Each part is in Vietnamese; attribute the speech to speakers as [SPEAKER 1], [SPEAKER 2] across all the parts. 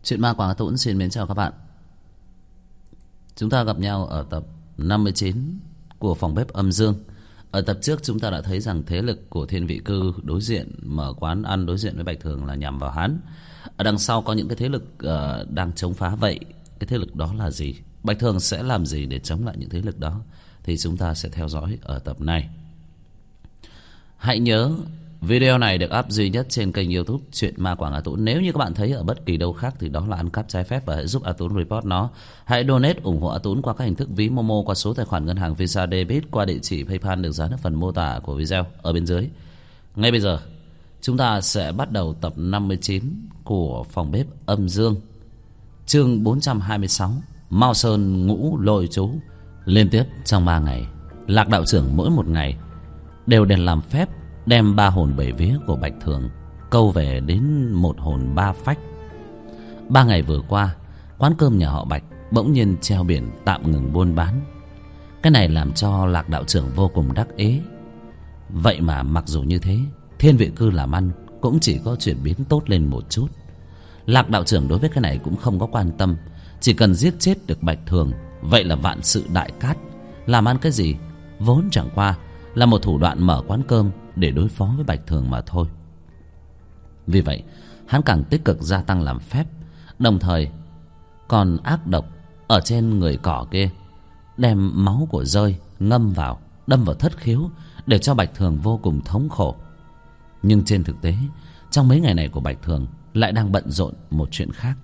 [SPEAKER 1] Chuyện ma Quảng Hà Tũng xin mến chào các bạn. Chúng ta gặp nhau ở tập 59 của Phòng Bếp Âm Dương. Ở tập trước chúng ta đã thấy rằng thế lực của Thiên Vị Cư đối diện mở quán ăn đối diện với Bạch Thường là nhằm vào hắn. Ở đằng sau có những cái thế lực đang chống phá. Vậy cái thế lực đó là gì? Bạch Thường sẽ làm gì để chống lại những thế lực đó? Thì chúng ta sẽ theo dõi ở tập này. Hãy nhớ video này được up duy nhất trên kênh YouTube Chuyện Ma Quảng Hà Tũng. Nếu như các bạn thấy ở bất kỳ đâu khác thì đó là ăn cắp trái phép, và hãy giúp A Tũng report nó. Hãy donate ủng hộ A Tũng qua các hình thức ví Momo, qua số tài khoản ngân hàng Visa Debit, qua địa chỉ PayPal được dán ở phần mô tả của video ở bên dưới. Ngay bây giờ chúng ta sẽ bắt đầu tập 59 của Phòng Bếp Âm Dương, chương 426 Mao Sơn Ngũ Lôi Chú. Liên tiếp trong 3 ngày, Lạc đạo trưởng mỗi một ngày đều đèn làm phép đem 3 hồn 7 vía của Bạch Thường câu về đến 1 hồn 3 phách. 3 ngày vừa qua, quán cơm nhà họ Bạch bỗng nhiên treo biển tạm ngừng buôn bán. Cái này làm cho Lạc đạo trưởng vô cùng đắc ý. Vậy mà mặc dù như thế, Thiên Vị Cư làm ăn cũng chỉ có chuyển biến tốt lên một chút. Lạc đạo trưởng đối với cái này cũng không có quan tâm. Chỉ cần giết chết được Bạch Thường, vậy là vạn sự đại cát. Làm ăn cái gì vốn chẳng qua là một thủ đoạn mở quán cơm để đối phó với Bạch Thường mà thôi. Vì vậy hắn càng tích cực gia tăng làm phép, đồng thời còn ác độc ở trên người cỏ kia, đem máu của rơi ngâm vào, đâm vào thất khiếu, để cho Bạch Thường vô cùng thống khổ. Nhưng trên thực tế, trong mấy ngày này của Bạch Thường lại đang bận rộn một chuyện khác.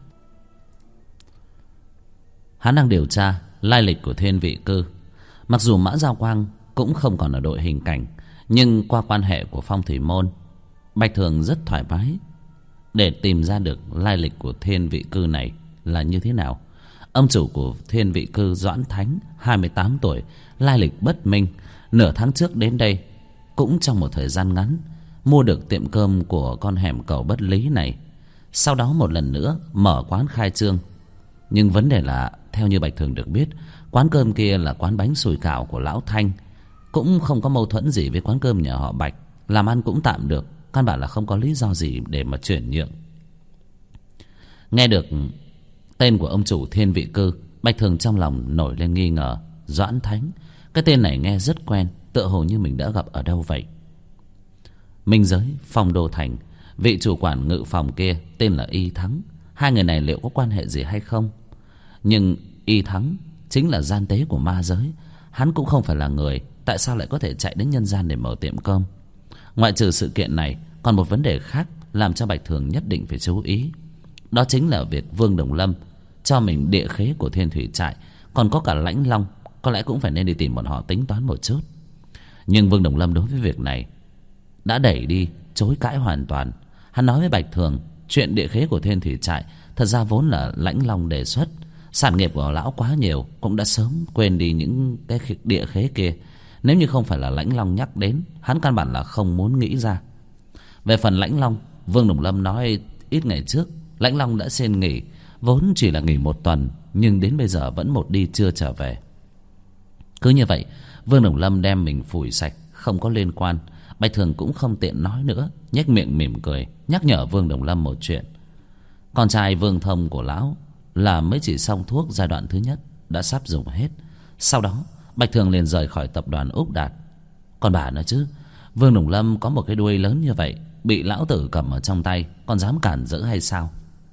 [SPEAKER 1] Hắn đang điều tra lai lịch của Thiên Vị Cư. Mặc dù Mã Giao Quang cũng không còn ở đội hình cảnh, nhưng qua quan hệ của Phong Thủy Môn, Bạch Thường rất thoải mái để tìm ra được lai lịch của Thiên Vị Cư này là như thế nào. Ông chủ của Thiên Vị Cư Doãn Thánh, 28 tuổi, lai lịch bất minh. Nửa tháng trước đến đây, cũng trong một thời gian ngắn, mua được tiệm cơm của con hẻm cầu Bất Lý này. Sau đó một lần nữa mở quán khai trương. Nhưng vấn đề là, theo như Bạch Thường được biết, quán cơm kia là quán bánh sùi cảo của Lão Thanh, cũng không có mâu thuẫn gì với quán cơm nhà họ Bạch, làm ăn cũng tạm được, căn bản là không có lý do gì để mà chuyển nhượng. Nghe được tên của ông chủ Thiên Vị Cư, Bạch Thường trong lòng nổi lên nghi ngờ. Doãn Thánh, cái tên này nghe rất quen, tựa hồ như mình đã gặp ở đâu vậy. Minh Giới, Phong Đô Thành, vị chủ quản ngự phòng kia tên là Y Thắng. Hai người này liệu có quan hệ gì hay không? Nhưng Y Thắng chính là gian tế của ma giới. Hắn cũng không phải là người, tại sao lại có thể chạy đến nhân gian để mở tiệm cơm? Ngoại trừ sự kiện này, còn một vấn đề khác làm cho Bạch Thường nhất định phải chú ý. Đó chính là việc Vương Đồng Lâm cho mình địa khế của Thiên Thủy Trại, còn có cả Lãnh Long. Có lẽ cũng phải nên đi tìm bọn họ tính toán một chút. Nhưng Vương Đồng Lâm đối với việc này đã đẩy đi, chối cãi hoàn toàn. Hắn nói với Bạch Thường, chuyện địa khế của Thiên Thủy Trại thật ra vốn là Lãnh Long đề xuất. Sản nghiệp của lão quá nhiều, cũng đã sớm quên đi những cái địa khế kia. Nếu như không phải là Lãnh Long nhắc đến, hắn căn bản là không muốn nghĩ ra. Về phần Lãnh Long, Vương Đồng Lâm nói ít ngày trước Lãnh Long đã xin nghỉ, vốn chỉ là nghỉ 1 tuần, nhưng đến bây giờ vẫn một đi chưa trở về. Cứ như vậy, Vương Đồng Lâm đem mình phủi sạch, không có liên quan. Bạch Thường cũng không tiện nói nữa, nhếch miệng mỉm cười, nhắc nhở Vương Đồng Lâm một chuyện. Con trai Vương Thông của lão là mới chỉ xong thuốc giai đoạn thứ nhất, đã sắp dùng hết. Sau đó Bạch Thường liền rời khỏi tập đoàn Úc Đạt. Còn bà nữa chứ, Vương Đồng Lâm có một cái đuôi lớn như vậy, bị lão tử cầm ở trong tay, còn dám cản rỡ hay sao?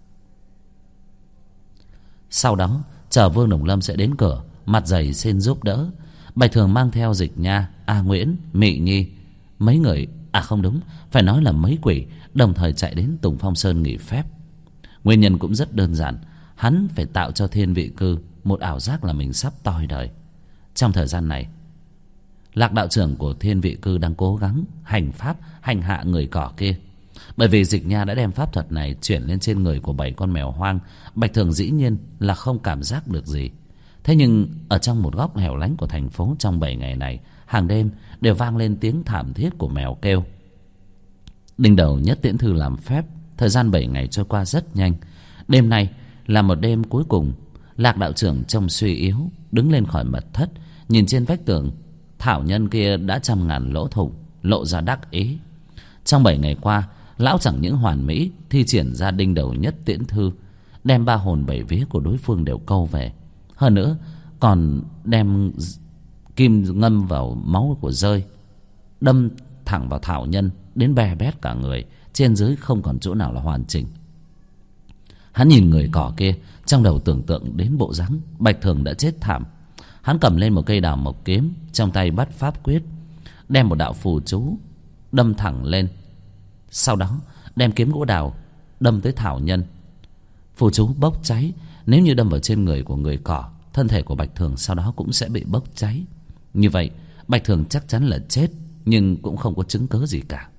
[SPEAKER 1] Sau đó chờ Vương Đồng Lâm sẽ đến cửa, mặt dày xin giúp đỡ. Bạch Thường mang theo Dịch Nha, A Nguyễn, Mị Nhi, mấy người, không đúng, phải nói là mấy quỷ, đồng thời chạy đến Tùng Phong Sơn nghỉ phép. Nguyên nhân cũng rất đơn giản, hắn phải tạo cho Thiên Vị Cư một ảo giác là mình sắp toi đời. Trong thời gian này, Lạc đạo trưởng của Thiên Vị Cư đang cố gắng hành pháp hành hạ người cỏ kia. Bởi vì Dịch Nha đã đem pháp thuật này chuyển lên trên người của 7 con mèo hoang, Bạch Thường dĩ nhiên là không cảm giác được gì. Thế nhưng ở trong một góc hẻo lánh của thành phố, trong 7 ngày này, hàng đêm đều vang lên tiếng thảm thiết của mèo kêu. Đinh đầu Nhất Tiễn Thư làm phép. Thời gian 7 ngày trôi qua rất nhanh. Đêm nay là một đêm cuối cùng. Lạc đạo trưởng trông suy yếu, đứng lên khỏi mật thất, nhìn trên vách tường thảo nhân kia đã trăm ngàn lỗ thủng, lộ ra đắc ý. Trong 7 ngày qua, lão chẳng những hoàn mỹ thi triển ra Đinh đầu Nhất Tiễn Thư, đem 3 hồn 7 vía của đối phương đều câu về. Hơn nữa còn đem kim ngâm vào máu của rơi, đâm thẳng vào Thảo Nhân đến bè bét cả người, trên dưới không còn chỗ nào là hoàn chỉnh. Hắn nhìn người cỏ kia, trong đầu tưởng tượng đến bộ dáng Bạch Thường đã chết thảm. Hắn cầm lên một cây đào mộc kiếm, trong tay bắt pháp quyết, đem một đạo phù chú đâm thẳng lên. Sau đó đem kiếm gỗ đào đâm tới Thảo Nhân. Phù chú bốc cháy, nếu như đâm vào trên người của người cỏ, thân thể của Bạch Thường sau đó cũng sẽ bị bốc cháy. Như vậy Bạch Thường chắc chắn là chết, nhưng cũng không có chứng cớ gì cả.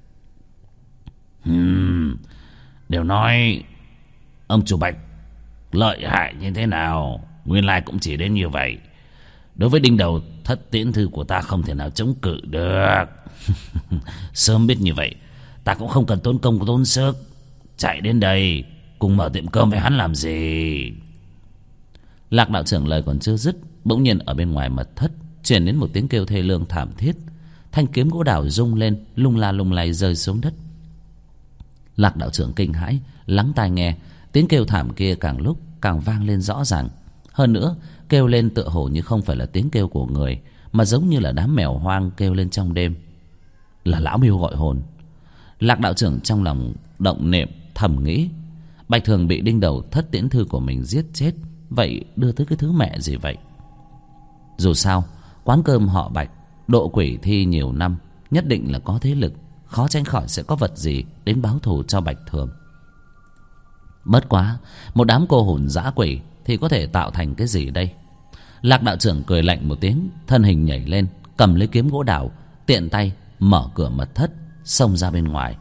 [SPEAKER 2] Đều nói ông chủ Bạch lợi hại như thế nào, nguyên lai cũng chỉ đến như vậy. Đối với đinh đầu thất tiễn thư của ta không thể nào chống cự được. Sớm biết như vậy, ta cũng không cần tốn công tốn sức chạy đến đây cùng mở tiệm cơm với hắn làm gì.
[SPEAKER 1] Lạc đạo trưởng lời còn chưa dứt, bỗng nhiên ở bên ngoài mật thất truyền đến một tiếng kêu thê lương thảm thiết. Thanh kiếm gỗ đào rung lên, lung la lung lay rơi xuống đất. Lạc đạo trưởng kinh hãi, lắng tai nghe. Tiếng kêu thảm kia càng lúc càng vang lên rõ ràng. Hơn nữa kêu lên tựa hồ như không phải là tiếng kêu của người, mà giống như là đám mèo hoang kêu lên trong đêm. Là lão miêu gọi hồn. Lạc đạo trưởng trong lòng động niệm, thầm nghĩ, Bạch Thường bị đinh đầu thất tiễn thư của mình giết chết, vậy đưa tới cái thứ mẹ gì vậy? Dù sao quán cơm họ Bạch độ quỷ thi nhiều năm, nhất định là có thế lực, khó tránh khỏi sẽ có vật gì đến báo thù cho Bạch Thường. Bất quá một đám cô hồn dã quỷ thì có thể tạo thành cái gì đây? Lạc đạo trưởng cười lạnh một tiếng, thân hình nhảy lên, cầm lấy kiếm gỗ đào, tiện tay mở cửa mật thất, xông ra bên ngoài.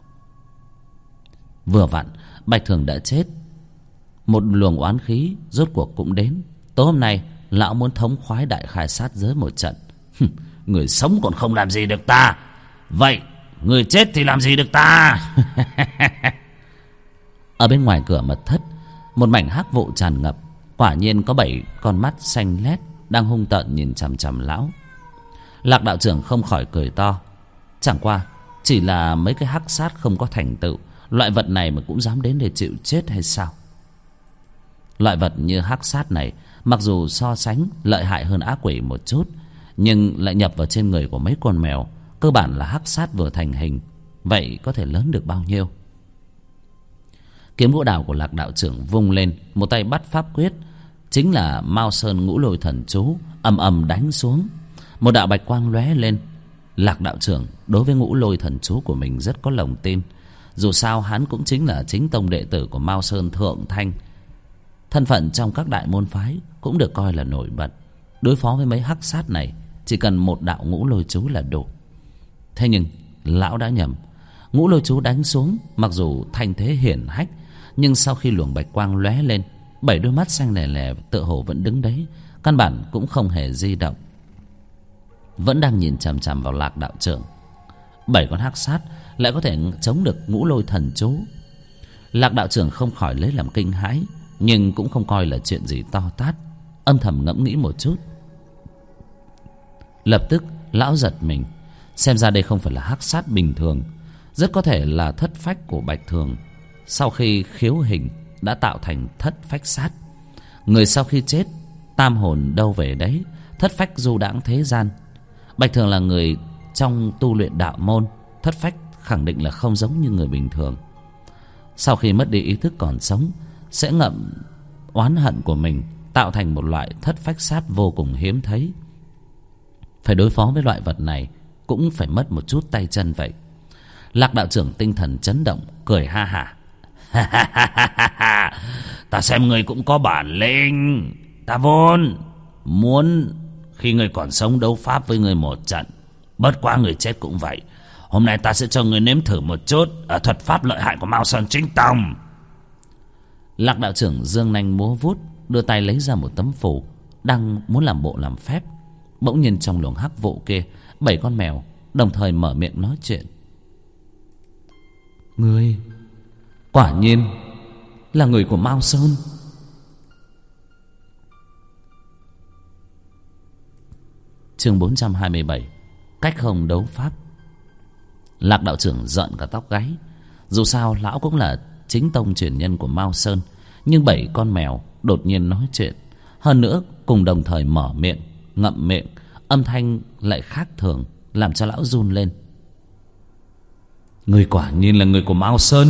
[SPEAKER 1] Vừa vặn Bạch Thường đã chết, một luồng oán khí rốt cuộc cũng đến. Tối hôm nay lão muốn thống khoái đại khai sát giới một trận.
[SPEAKER 2] Người sống còn không làm gì được ta, vậy người chết thì làm gì được ta?
[SPEAKER 1] Ở bên ngoài cửa mật thất, một mảnh hắc vụ tràn ngập. Quả nhiên có 7 con mắt xanh lét đang hung tợn nhìn chằm chằm lão. Lạc đạo trưởng không khỏi cười to. Chẳng qua chỉ là mấy cái hắc sát không có thành tựu, loại vật này mà cũng dám đến để chịu chết hay sao? Loại vật như hắc sát này mặc dù so sánh lợi hại hơn ác quỷ một chút, nhưng lại nhập vào trên người của mấy con mèo, cơ bản là hắc sát vừa thành hình, vậy có thể lớn được bao nhiêu? Kiếm gỗ đào của Lạc đạo trưởng vung lên, một tay bắt pháp quyết, chính là Mao Sơn Ngũ Lôi Thần Chú, ầm ầm đánh xuống. Một đạo bạch quang lóe lên. Lạc đạo trưởng đối với Ngũ Lôi Thần Chú của mình rất có lòng tin. Dù sao hắn cũng chính là chính tông đệ tử của Mao Sơn Thượng Thanh, thân phận trong các đại môn phái cũng được coi là nổi bật. Đối phó với mấy hắc sát này chỉ cần một đạo Ngũ Lôi Chú là đủ. Thế nhưng lão đã nhầm. Ngũ Lôi Chú đánh xuống mặc dù thanh thế hiển hách, nhưng sau khi luồng bạch quang lóe lên, 7 đôi mắt xanh lè lè tựa hồ vẫn đứng đấy, căn bản cũng không hề di động, vẫn đang nhìn chằm chằm vào Lạc đạo trưởng. 7 con hắc sát lại có thể chống được Ngũ Lôi Thần Chú. Lạc đạo trưởng không khỏi lấy làm kinh hãi, nhưng cũng không coi là chuyện gì to tát, âm thầm ngẫm nghĩ một chút. Lập tức lão giật mình, xem ra đây không phải là hắc sát bình thường, rất có thể là thất phách của Bạch Thường. Sau khi khiếu hình đã tạo thành thất phách sát. Người sau khi chết, tam hồn đâu về đấy, thất phách du đãng thế gian. Bạch Thường là người trong tu luyện đạo môn, thất phách khẳng định là không giống như người bình thường. Sau khi mất đi ý thức còn sống, sẽ ngậm oán hận của mình, tạo thành một loại thất phách sát vô cùng hiếm thấy. Phải đối phó với loại vật này cũng phải mất một chút tay chân vậy. Lạc đạo trưởng tinh thần chấn động, cười ha hả.
[SPEAKER 2] Ta xem người cũng có bản lĩnh. Ta vốn muốn khi người còn sống đấu pháp với người một trận, bất quá người chết cũng vậy. Hôm nay ta sẽ cho người nếm thử một chút ở thuật pháp lợi hại của Mao Sơn chính tông.
[SPEAKER 1] Lạc đạo trưởng giương nanh múa vuốt, đưa tay lấy ra một tấm phù, đang muốn làm bộ làm phép. Bỗng nhiên trong luồng hắc vụ kia, 7 con mèo đồng thời mở miệng nói chuyện. Ngươi quả nhiên là người của Mao Sơn. Chương 427, cách không đấu pháp. Lạc đạo trưởng giận cả tóc gáy. Dù sao lão cũng là chính tông truyền nhân của Mao Sơn, Nhưng 7 con mèo đột nhiên nói chuyện, hơn nữa cùng đồng thời mở miệng, ngậm miệng, âm thanh lại khác thường, làm cho lão run lên. Người quả nhiên là người của Mao Sơn.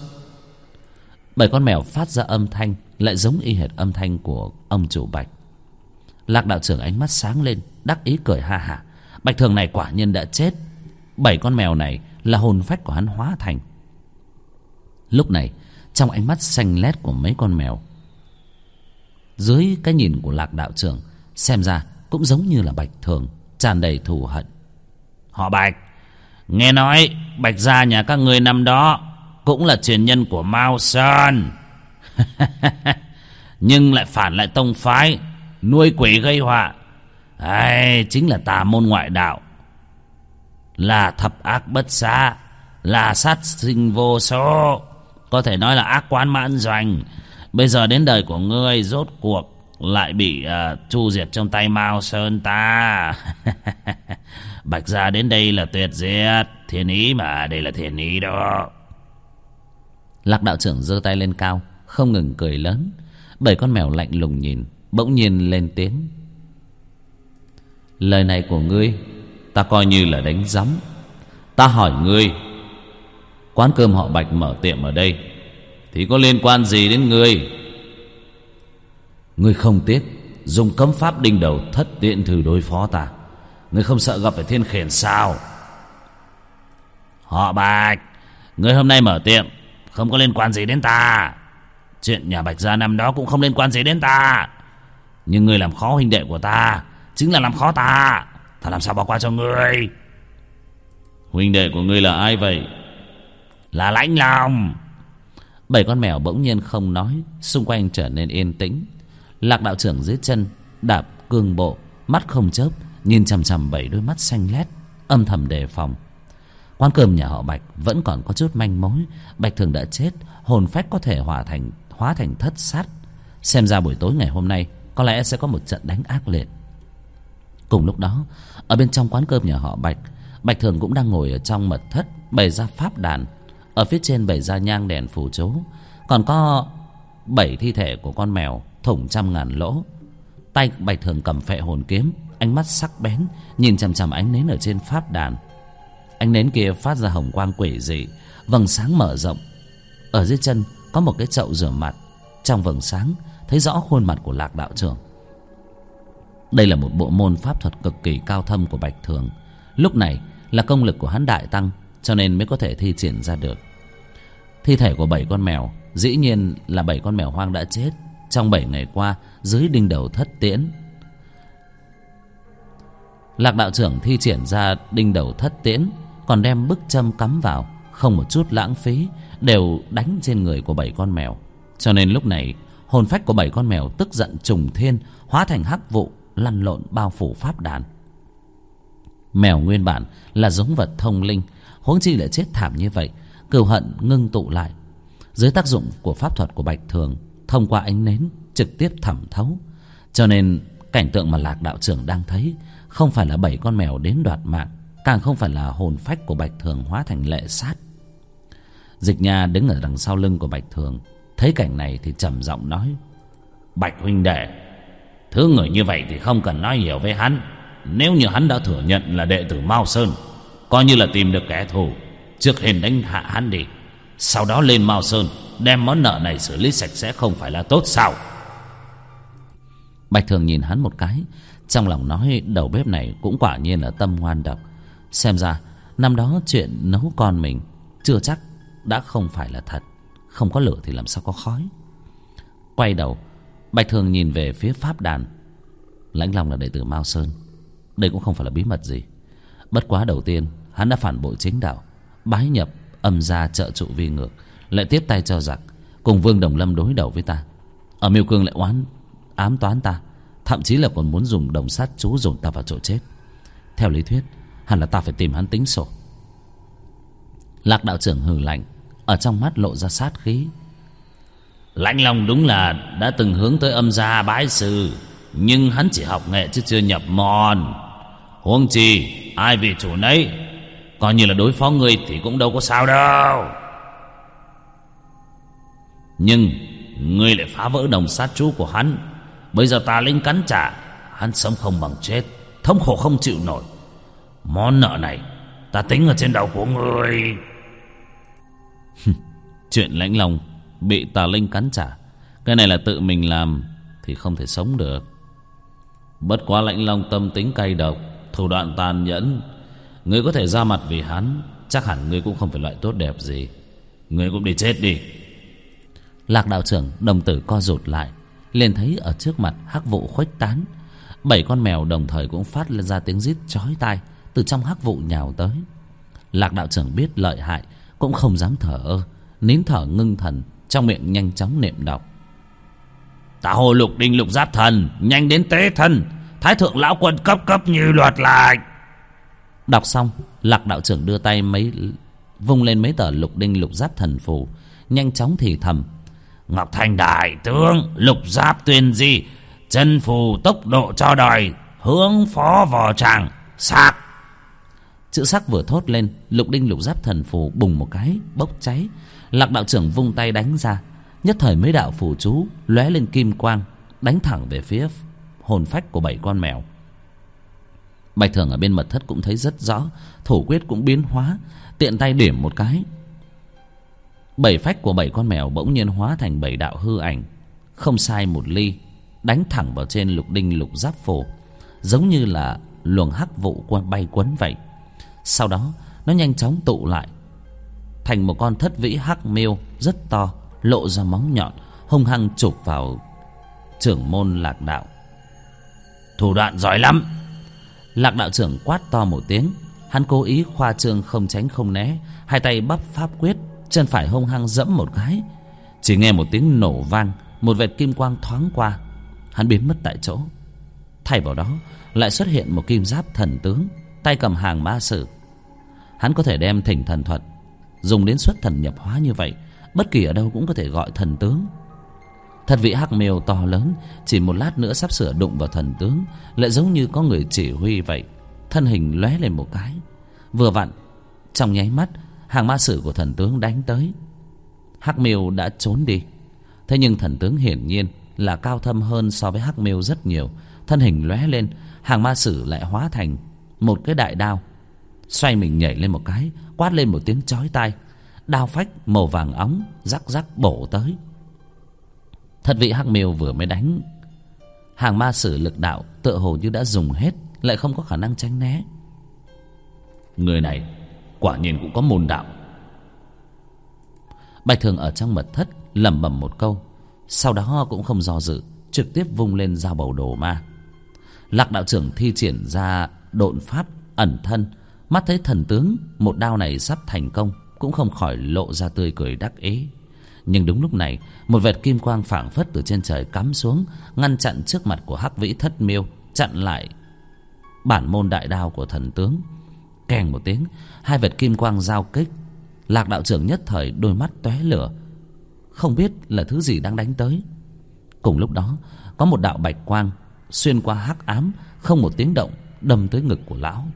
[SPEAKER 1] 7 con mèo phát ra âm thanh lại giống y hệt âm thanh của ông chủ Bạch. Lạc đạo trưởng ánh mắt sáng lên, đắc ý cười ha hả. Bạch Thường này quả nhiên đã chết. 7 con mèo này là hồn phách của hắn hóa thành. Lúc này trong ánh mắt xanh lét của mấy con mèo, dưới cái nhìn của Lạc đạo trưởng, xem ra cũng giống như là Bạch Thường, tràn đầy thù hận.
[SPEAKER 2] Họ Bạch, nghe nói Bạch gia nhà các người năm đó cũng là truyền nhân của Mao Sơn. Nhưng lại phản lại tông phái, nuôi quỷ gây họa. Ấy chính là tà môn ngoại đạo, là thập ác bất xá, là sát sinh vô số, có thể nói là ác quán mãn doanh. Bây giờ đến đời của ngươi rốt cuộc lại bị chu diệt trong tay Mao Sơn ta. Bạch gia đến đây là tuyệt diệt, thiên ý mà, đây là thiên ý đó.
[SPEAKER 1] Lạc đạo trưởng giơ tay lên cao, không ngừng cười lớn. 7 con mèo lạnh lùng nhìn, bỗng nhiên lên tiếng. Lời này của ngươi ta coi như là đánh giấm. Ta hỏi ngươi, quán cơm họ Bạch mở tiệm ở đây thì có liên quan gì đến ngươi? Ngươi không tiếc dùng cấm pháp đinh đầu thất tiễn thử đối phó ta, ngươi không sợ gặp phải thiên khiển sao?
[SPEAKER 2] Họ Bạch, ngươi hôm nay mở tiệm không có liên quan gì đến ta. Chuyện nhà Bạch gia năm đó cũng không liên quan gì đến ta. Nhưng ngươi làm khó huynh đệ của ta, chính là làm khó ta. Ta làm sao bỏ qua cho ngươi?
[SPEAKER 1] Huynh đệ của ngươi là ai vậy?
[SPEAKER 2] Là Lãnh Long.
[SPEAKER 1] 7 con mèo bỗng nhiên không nói, xung quanh trở nên yên tĩnh. Lạc đạo trưởng dưới chân đạp cương bộ, mắt không chớp, nhìn chằm chằm 7 đôi mắt xanh lét, âm thầm đề phòng. Quán cơm nhà họ Bạch vẫn còn có chút manh mối. Bạch Thường đã chết, hồn phách có thể hóa thành thất sát. Xem ra buổi tối ngày hôm nay có lẽ sẽ có một trận đánh ác liệt. Cùng lúc đó, ở bên trong quán cơm nhà họ Bạch, Bạch Thường cũng đang ngồi ở trong mật thất, bày ra pháp đàn. Ở phía trên bày ra nhang đèn phù chú, còn có 7 thi thể của con mèo thủng trăm ngàn lỗ. Tay Bạch Thường cầm phệ hồn kiếm, ánh mắt sắc bén nhìn chằm chằm ánh nến ở trên pháp đàn. Ánh nến kia phát ra hồng quang quỷ dị, vầng sáng mở rộng. Ở dưới chân có một cái chậu rửa mặt, trong vầng sáng thấy rõ khuôn mặt của Lạc đạo trưởng. Đây là một bộ môn pháp thuật cực kỳ cao thâm của Bạch Thường. Lúc này là công lực của hắn đại tăng, cho nên mới có thể thi triển ra được. Thi thể của 7 con mèo dĩ nhiên là 7 con mèo hoang đã chết trong 7 ngày qua dưới đinh đầu thất tiễn. Lạc đạo trưởng thi triển ra đinh đầu thất tiễn, còn đem bức châm cắm vào, không một chút lãng phí, đều đánh trên người của 7 con mèo. Cho nên lúc này hồn phách của 7 con mèo tức giận trùng thiên, hóa thành hắc vụ lăn lộn bao phủ pháp đàn. Mèo nguyên bản là giống vật thông linh, huống chi lại chết thảm như vậy, cừu hận ngưng tụ lại. Dưới tác dụng của pháp thuật của Bạch Thường, thông qua ánh nến trực tiếp thẩm thấu, cho nên cảnh tượng mà Lạc đạo trưởng đang thấy không phải là 7 con mèo đến đoạt mạng, càng không phải là hồn phách của Bạch Thường hóa thành lệ sát. Dịch Nha đứng ở đằng sau lưng của Bạch Thường, thấy cảnh này thì trầm giọng nói:
[SPEAKER 2] Bạch huynh đệ, thứ người như vậy thì không cần nói nhiều với hắn. Nếu như hắn đã thừa nhận là đệ tử Mao Sơn, coi như là tìm được kẻ thù, trước hết đánh hạ hắn đi, sau đó lên Mao Sơn đem món nợ này xử lý sạch sẽ, không phải là tốt sao?
[SPEAKER 1] Bạch Thường nhìn hắn một cái, trong lòng nói đầu bếp này cũng quả nhiên là tâm ngoan độc. Xem ra năm đó chuyện nấu con mình chưa chắc đã không phải là thật. Không có lửa thì làm sao có khói. Quay đầu, Bạch Thường nhìn về phía pháp đàn. Lãnh Long là đệ tử Mao Sơn, đây cũng không phải là bí mật gì. Bất quá đầu tiên hắn đã phản bội chính đạo, bái nhập âm gia trợ trụ vi ngược, lại tiếp tay cho giặc, cùng Vương Đồng Lâm đối đầu với ta. Ở Miêu Cương lại ám toán ta, thậm chí là còn muốn dùng đồng sát chú dồn ta vào chỗ chết. Theo lý thuyết hẳn là ta phải tìm hắn tính sổ. Lạc đạo trưởng hừ lạnh, ở trong mắt lộ ra sát khí.
[SPEAKER 2] Lãnh Long đúng là đã từng hướng tới âm gia bái sư, nhưng hắn chỉ học nghệ chứ chưa nhập môn. Huống chi ai vì chủ nấy, coi như là đối phó ngươi thì cũng đâu có sao đâu.
[SPEAKER 1] Nhưng
[SPEAKER 2] ngươi lại phá vỡ đồng sát chú của hắn. Bây giờ tà linh cắn trả, hắn sống không bằng chết, thống khổ không chịu nổi. Món nợ này ta tính ở trên đầu của ngươi.
[SPEAKER 1] Chuyện Lãnh Long bị tà linh cắn trả, cái này là tự mình làm thì không thể sống được. Bất quá Lãnh Long tâm tính cay độc, thủ đoạn tàn nhẫn. Ngươi có thể ra mặt vì hắn, chắc hẳn ngươi cũng không phải loại tốt đẹp gì. Ngươi cũng đi chết đi.
[SPEAKER 2] Lạc đạo trưởng đồng tử co rụt lại, liền thấy ở trước mặt hắc vụ khuếch tán. 7 con mèo đồng thời cũng phát lên ra tiếng rít chói tai từ trong hắc vụ nhào tới. Lạc đạo trưởng biết lợi hại, cũng không dám thở ơ, nín thở ngưng thần, trong miệng nhanh chóng niệm đọc:
[SPEAKER 1] Tà hồ lục đinh lục giáp thần, nhanh đến tế thân, thái thượng lão quân cấp cấp như luật lại.
[SPEAKER 2] Đọc xong, Lạc đạo trưởng đưa tay vung lên mấy tờ lục đinh lục giáp thần phù, nhanh chóng thì thầm:
[SPEAKER 1] Ngọc Thành đại tướng, lục giáp tuyên di, chân phù tốc độ cho đời, hướng phó vò tràng, sạc.
[SPEAKER 2] Chữ sắc vừa thốt lên, lục đinh lục giáp thần phù bùng một cái bốc cháy. Lạc đạo trưởng vung tay đánh ra, nhất thời mấy đạo phù chú lóe lên kim quang, đánh thẳng về phía hồn phách của 7 con mèo. Bạch Thường ở bên mật thất cũng thấy rất rõ, thủ quyết cũng biến hóa, tiện tay điểm một cái, 7 phách của 7 con mèo bỗng nhiên hóa thành 7 đạo hư ảnh, không sai một ly, đánh thẳng vào trên lục đinh lục giáp phù, giống như là luồng hắc vụ bay quấn vậy. Sau đó nó nhanh chóng tụ lại thành một con thất vĩ hắc miêu rất to, lộ ra móng nhọn, hung hăng chụp vào trưởng môn Lạc đạo.
[SPEAKER 1] Thủ đoạn giỏi lắm.
[SPEAKER 2] Lạc đạo trưởng quát to một tiếng, hắn cố ý khoa trương không tránh không né, hai tay bắp pháp quyết, chân phải hung hăng dẫm một cái. Chỉ nghe một tiếng nổ vang, một vệt kim quang thoáng qua, hắn biến mất tại chỗ. Thay vào đó lại xuất hiện một kim giáp thần tướng, tay cầm hàng ma sử. Hắn có thể đem thỉnh thần thuật dùng đến xuất thần nhập hóa như vậy, bất kỳ ở đâu cũng có thể gọi thần tướng. Thật vị hắc miêu to lớn, chỉ một lát nữa sắp sửa đụng vào thần tướng, lại giống như có người chỉ huy vậy, thân hình lóe lên một cái, vừa vặn trong nháy mắt hàng ma sử của thần tướng đánh tới. Hắc miêu đã trốn đi, thế nhưng thần tướng hiển nhiên là cao thâm hơn so với hắc miêu rất nhiều, thân hình lóe lên, hàng ma sử lại hóa thành một cái đại đao, xoay mình nhảy lên một cái, quát lên một tiếng chói tai, đao phách màu vàng óng rắc rắc bổ tới. Thật vị hắc miêu vừa mới đánh, hàng ma sử lực đạo tựa hồ như đã dùng hết, lại không có khả năng tránh né.
[SPEAKER 1] Người này quả nhiên cũng có môn đạo.
[SPEAKER 2] Bạch Thường ở trong mật thất lẩm bẩm một câu, sau đó cũng không do dự, trực tiếp vung lên dao bầu đồ ma. Lạc đạo trưởng thi triển ra độn pháp ẩn thân, mắt thấy thần tướng một đao này sắp thành công, cũng không khỏi lộ ra tươi cười đắc ý. Nhưng đúng lúc này, một vệt kim quang phảng phất từ trên trời cắm xuống, ngăn chặn trước mặt của hắc vĩ thất miêu, chặn lại bản môn đại đao của thần tướng. Keng một tiếng, hai vệt kim quang giao kích. Lạc đạo trưởng nhất thời đôi mắt tóe lửa, không biết là thứ gì đang đánh tới. Cùng lúc đó, có một đạo bạch quang xuyên qua hắc ám, không một tiếng động đâm tới ngực của lão.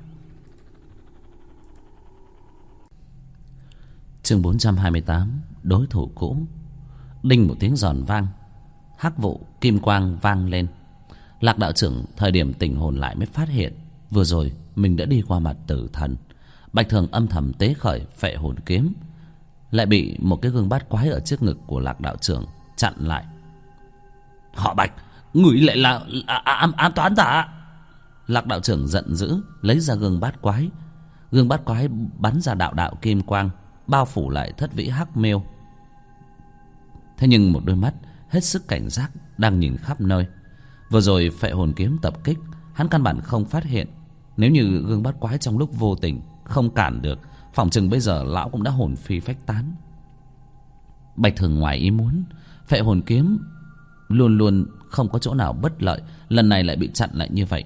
[SPEAKER 2] Chương 428, đối thủ cũ. Đinh một tiếng giòn vang, hắc vụ kim quang vang lên. Lạc đạo trưởng thời điểm tỉnh hồn lại mới phát hiện vừa rồi mình đã đi qua mặt tử thần. Bạch Thường âm thầm tế khởi phệ hồn kiếm, lại bị một cái gương bát quái ở trước ngực của Lạc đạo trưởng chặn lại.
[SPEAKER 1] Họ Bạch, người lại là ám toán ta.
[SPEAKER 2] Lạc đạo trưởng giận dữ lấy ra gương bát quái. Gương bát quái bắn ra đạo đạo kim quang, bao phủ lại thất vĩ hắc miêu. Thế nhưng một đôi mắt hết sức cảnh giác đang nhìn khắp nơi. Vừa rồi phệ hồn kiếm tập kích, hắn căn bản không phát hiện. Nếu như gương bát quái trong lúc vô tình không cản được, phỏng chừng bây giờ lão cũng đã hồn phi phách tán. Bạch Thường ngoài ý muốn, phệ hồn kiếm luôn luôn không có chỗ nào bất lợi, lần này lại bị chặn lại như vậy.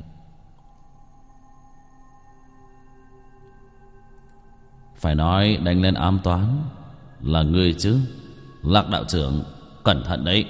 [SPEAKER 1] Phải nói đánh lên ám toán là ngươi chứ, Lạc đạo trưởng, cẩn thận đấy.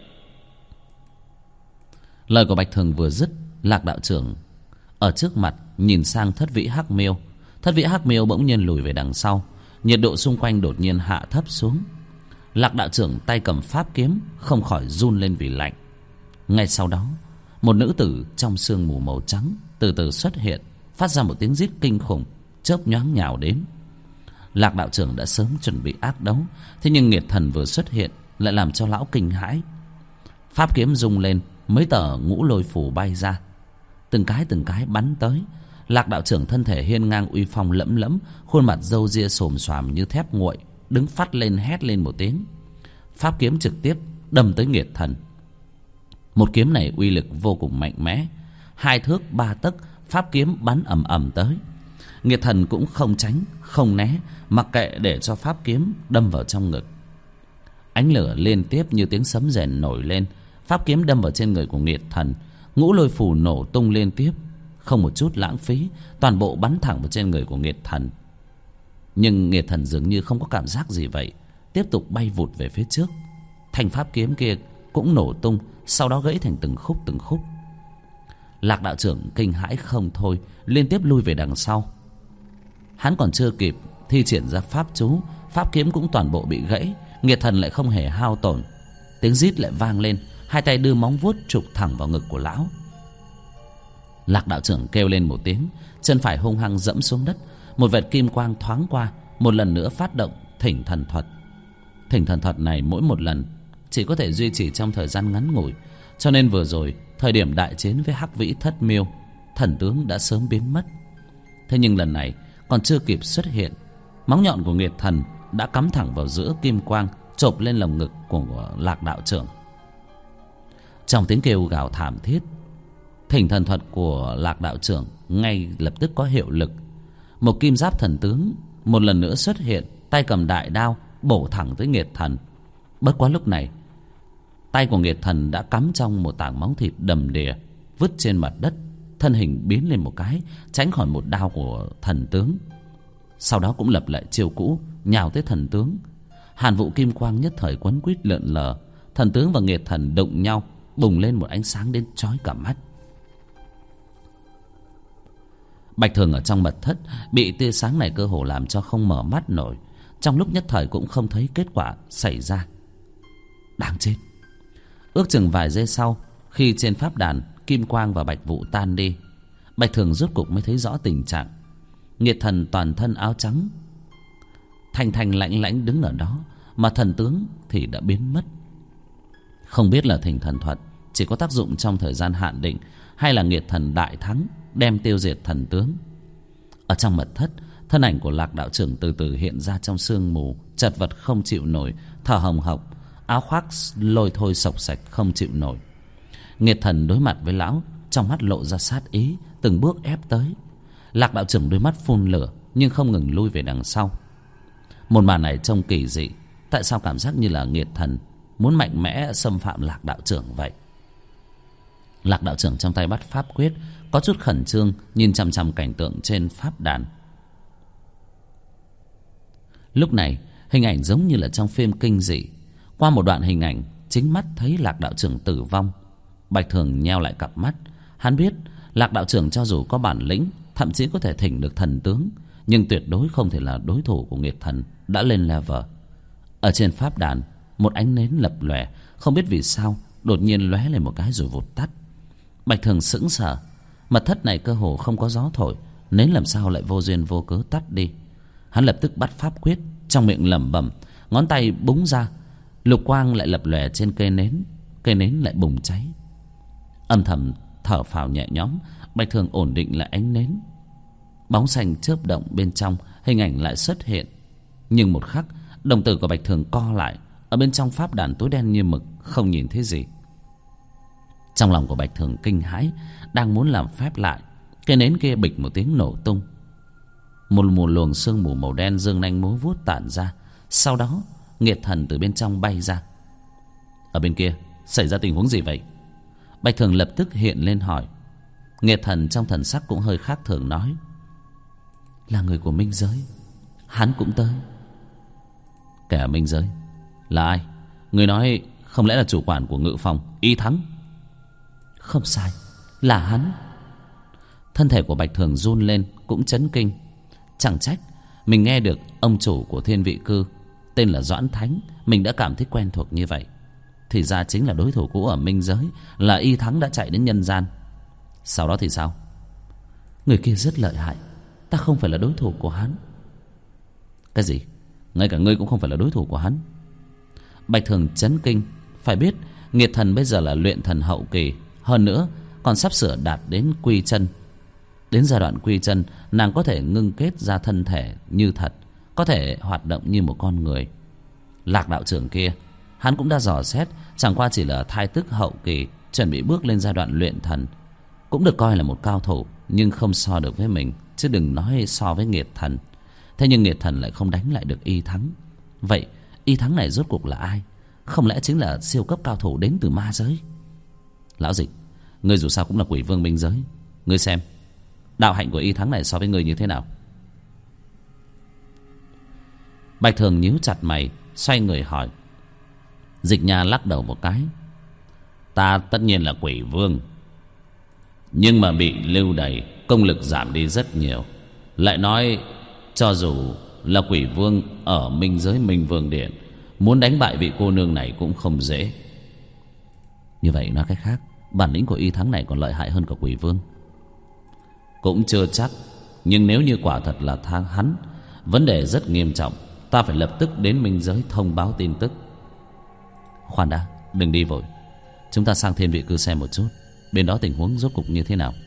[SPEAKER 2] Lời của Bạch Thường vừa dứt, Lạc đạo trưởng ở trước mặt nhìn sang thất vĩ hắc miêu. Thất vĩ hắc miêu bỗng nhiên lùi về đằng sau, nhiệt độ xung quanh đột nhiên hạ thấp xuống.
[SPEAKER 1] Lạc đạo trưởng tay cầm pháp kiếm không khỏi run lên vì lạnh. Ngay sau đó, một nữ tử trong sương mù màu trắng từ từ xuất hiện, phát ra một tiếng rít kinh khủng, chớp nhoáng nhào đến. Lạc đạo trưởng đã sớm chuẩn bị ác đấu, thế nhưng nghiệt thần vừa xuất hiện lại làm cho lão kinh hãi. Pháp kiếm rung lên, mấy tờ ngũ lôi phù bay ra, từng cái bắn tới. Lạc đạo trưởng thân thể hiên ngang uy phong lẫm lẫm, khuôn mặt râu ria xồm xoàm như thép nguội, đứng phắt lên hét lên một tiếng. Pháp kiếm trực tiếp đâm tới nghiệt thần. Một kiếm này uy lực vô cùng mạnh mẽ, 2 thước 3 tấc, pháp kiếm bắn ầm ầm tới. Nghiệt thần cũng không tránh không né, mặc kệ để cho pháp kiếm đâm vào trong ngực. Ánh lửa liên tiếp như tiếng sấm rền nổi lên, pháp kiếm đâm vào trên người của nghiệt thần. Ngũ lôi phù nổ tung liên tiếp, không một chút lãng phí, toàn bộ bắn thẳng vào trên người của nghiệt thần. Nhưng nghiệt thần dường như không có cảm giác gì vậy, tiếp tục bay vụt về phía trước. Thanh pháp kiếm kia cũng nổ tung, sau đó gãy thành từng khúc. Lạc đạo trưởng kinh hãi không thôi, liên tiếp lui về đằng sau. Hắn còn chưa kịp thi triển ra pháp chú, pháp kiếm cũng toàn bộ bị gãy. Nghiệt thần lại không hề hao tổn. Tiếng rít lại vang lên, hai tay đưa móng vuốt chụp thẳng vào ngực của lão. Lạc đạo trưởng kêu lên một tiếng, chân phải hung hăng dẫm xuống đất. Một vệt kim quang thoáng qua, một lần nữa phát động thỉnh thần thuật. Thỉnh thần thuật này mỗi một lần chỉ có thể duy trì trong thời gian ngắn ngủi, cho nên vừa rồi thời điểm đại chiến với Hắc Vĩ Thất Miêu, thần tướng đã sớm biến mất. Thế nhưng lần này còn chưa kịp xuất hiện, móng nhọn của nghiệt thần đã cắm thẳng vào giữa kim quang, chộp lên lồng ngực của Lạc đạo trưởng. Trong tiếng kêu gào thảm thiết, thỉnh thần thuật của Lạc đạo trưởng ngay lập tức có hiệu lực. Một kim giáp thần tướng một lần nữa xuất hiện, tay cầm đại đao bổ thẳng tới nghiệt thần. Bất quá lúc này, tay của nghiệt thần đã cắm trong một tảng máu thịt đầm đìa, vứt trên mặt đất, thân hình biến lên một cái, tránh khỏi một đao của thần tướng. Sau đó cũng lập lại chiêu cũ, nhào tới thần tướng. Hàn vụ kim quang nhất thời quấn quýt lượn lờ, thần tướng và nghiệt thần đụng nhau, bùng lên một ánh sáng đến chói cả mắt. Bạch Thường ở trong mật thất bị tia sáng này cơ hồ làm cho không mở mắt nổi, trong lúc nhất thời cũng không thấy kết quả xảy ra. Đáng chết! Ước chừng vài giây sau, khi trên pháp đàn kim quang và bạch vụ tan đi, Bạch Thường rốt cục mới thấy rõ tình trạng. Nghiệt thần toàn thân áo trắng, thanh thanh lãnh lãnh đứng ở đó, mà thần tướng thì đã biến mất. Không biết là thỉnh thần thuật chỉ có tác dụng trong thời gian hạn định, hay là nghiệt thần đại thắng đem tiêu diệt thần tướng. Ở trong mật thất, thân ảnh của Lạc đạo trưởng từ từ hiện ra trong sương mù, chật vật không chịu nổi, thở hồng hộc, áo khoác lôi thôi xộc xạch không chịu nổi. Nghiệt thần đối mặt với lão, trong mắt lộ ra sát ý, từng bước ép tới. Lạc đạo trưởng đôi mắt phun lửa, nhưng không ngừng lui về đằng sau. Một màn này trông kỳ dị, tại sao cảm giác như là nghiệt thần muốn mạnh mẽ xâm phạm Lạc đạo trưởng vậy? Lạc đạo trưởng trong tay bắt pháp quyết, có chút khẩn trương nhìn chằm chằm cảnh tượng trên pháp đàn. Lúc này hình ảnh giống như là trong phim kinh dị. Qua một đoạn hình ảnh, chính mắt thấy Lạc đạo trưởng tử vong. Bạch Thường nheo lại cặp mắt. Hắn biết Lạc đạo trưởng cho dù có bản lĩnh, thậm chí có thể thỉnh được thần tướng, nhưng tuyệt đối không thể là đối thủ của nghiệt thần đã lên level. Ở trên pháp đàn, một ánh nến lập lòe, không biết vì sao đột nhiên lóe lên một cái rồi vụt tắt. Bạch Thường sững sờ, mật thất này cơ hồ không có gió thổi, nến làm sao lại vô duyên vô cớ tắt đi. Hắn lập tức bắt pháp quyết, trong miệng lẩm bẩm, ngón tay búng ra, lục quang lại lập lòe trên cây nến lại bùng cháy. Âm thầm thở phào nhẹ nhõm, Bạch Thường ổn định lại ánh nến. Bóng xanh chớp động bên trong, hình ảnh lại xuất hiện. Nhưng một khắc, đồng tử của Bạch Thường co lại, ở bên trong pháp đàn tối đen như mực, không nhìn thấy gì. Trong lòng của Bạch Thường kinh hãi, đang muốn làm phép lại, cây nến kia bịch một tiếng nổ tung. Một luồng sương mù màu đen dương nanh múa vuốt tản ra. Sau đó nghiệt thần từ bên trong bay ra. Ở bên kia xảy ra tình huống gì vậy? Bạch Thường lập tức hiện lên hỏi. Nghiệt thần trong thần sắc cũng hơi khác thường nói, là người của minh giới, hắn cũng tới. Kẻ ở minh giới là ai? Người nói không lẽ là chủ quản của ngự phòng Y Thắng? Không sai, là hắn. Thân thể của Bạch Thường run lên, cũng chấn kinh. Chẳng trách mình nghe được ông chủ của Thiên Vị Cư tên là Doãn Thánh, mình đã cảm thấy quen thuộc như vậy. Thì ra chính là đối thủ cũ ở minh giới, là Y Thắng đã chạy đến nhân gian. Sau đó thì sao? Người kia rất lợi hại, ta không phải là đối thủ của hắn. Cái gì? Ngay cả ngươi cũng không phải là đối thủ của hắn? Bạch Thường chấn kinh. Phải biết Nghiệt Thần bây giờ là luyện thần hậu kỳ, hơn nữa còn sắp sửa đạt đến quy chân. Đến giai đoạn quy chân, nàng có thể ngưng kết ra thân thể như thật, có thể hoạt động như một con người. Lạc đạo trưởng kia, hắn cũng đã dò xét, chẳng qua chỉ là thai tức hậu kỳ, chuẩn bị bước lên giai đoạn luyện thần, cũng được coi là một cao thủ, nhưng không so được với mình, chứ đừng nói so với Nghiệt Thần. Thế nhưng Nghiệt Thần lại không đánh lại được Y Thắng. Vậy Y Thắng này rốt cuộc là ai? Không lẽ chính là siêu cấp cao thủ đến từ ma giới? Lão Dịch, ngươi dù sao cũng là quỷ vương minh giới, ngươi xem đạo hạnh của Y Thắng này so với ngươi như thế nào? Bạch Thường nhíu chặt mày, xoay người hỏi. Dịch Nha lắc đầu một cái. Ta tất nhiên là quỷ vương, nhưng mà bị lưu đày, công lực giảm đi rất nhiều. Lại nói cho dù là quỷ vương ở minh giới Minh Vương Điện, muốn đánh bại vị cô nương này cũng không dễ. Như vậy nói cách khác, bản lĩnh của Y Thắng này còn lợi hại hơn cả quỷ vương? Cũng chưa chắc, nhưng nếu như quả thật là hắn, vấn đề rất nghiêm trọng. Ta phải lập tức đến minh giới thông báo tin tức. Khoan đã, đừng đi vội. Chúng ta sang Thiên Vị Cư xem một chút, bên đó tình huống rốt cục như thế nào.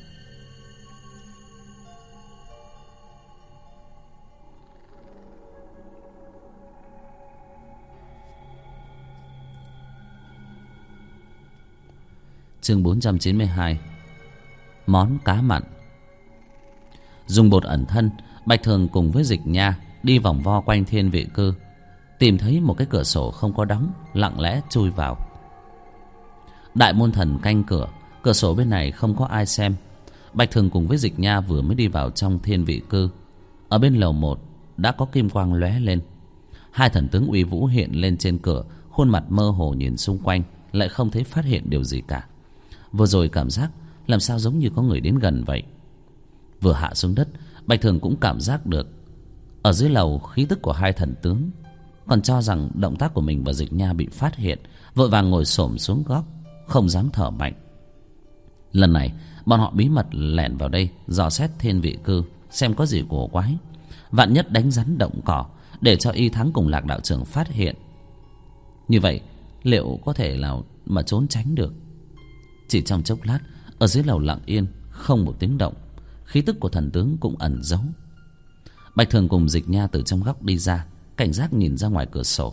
[SPEAKER 1] Chương 492. Món cá mặn. Dùng bột ẩn thân, Bạch Thường cùng với Dịch Nha đi vòng vo quanh Thiên Vị Cư, tìm thấy một cái cửa sổ không có đóng, lặng lẽ chui vào. Đại môn thần canh cửa, cửa sổ bên này không có ai xem. Bạch Thường cùng với Dịch Nha vừa mới đi vào trong Thiên Vị Cư. Ở bên lầu 1 đã có kim quang lóe lên. Hai thần tướng uy vũ hiện lên trên cửa, khuôn mặt mơ hồ nhìn xung quanh, lại không thấy phát hiện điều gì cả. Vừa rồi cảm giác làm sao giống như có người đến gần vậy. Vừa hạ xuống đất, Bạch Thường cũng cảm giác được ở dưới lầu khí tức của hai thần tướng, còn cho rằng động tác của mình và Dịch Nha bị phát hiện, vội vàng ngồi xổm xuống góc, không dám thở mạnh. Lần này bọn họ bí mật lẻn vào đây dò xét Thiên Vị Cư, xem có gì cổ quái, vạn nhất đánh rắn động cỏ, để cho Y Thắng cùng Lạc đạo trưởng phát hiện. Như vậy liệu có thể nào mà trốn tránh được? Chỉ trong chốc lát, ở dưới lầu lặng yên, không một tiếng động, khí tức của thần tướng cũng ẩn giấu. Bạch Thường cùng Dịch Nha từ trong góc đi ra, cảnh giác nhìn ra ngoài cửa sổ.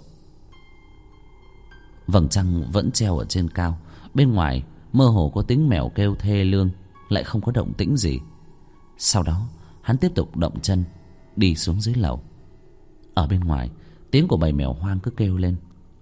[SPEAKER 1] Vầng trăng vẫn treo ở trên cao, bên ngoài mơ hồ có tiếng mèo kêu thê lương, lại không có động tĩnh gì. Sau đó hắn tiếp tục động chân đi xuống dưới lầu. Ở bên ngoài, tiếng của bầy mèo hoang cứ kêu lên.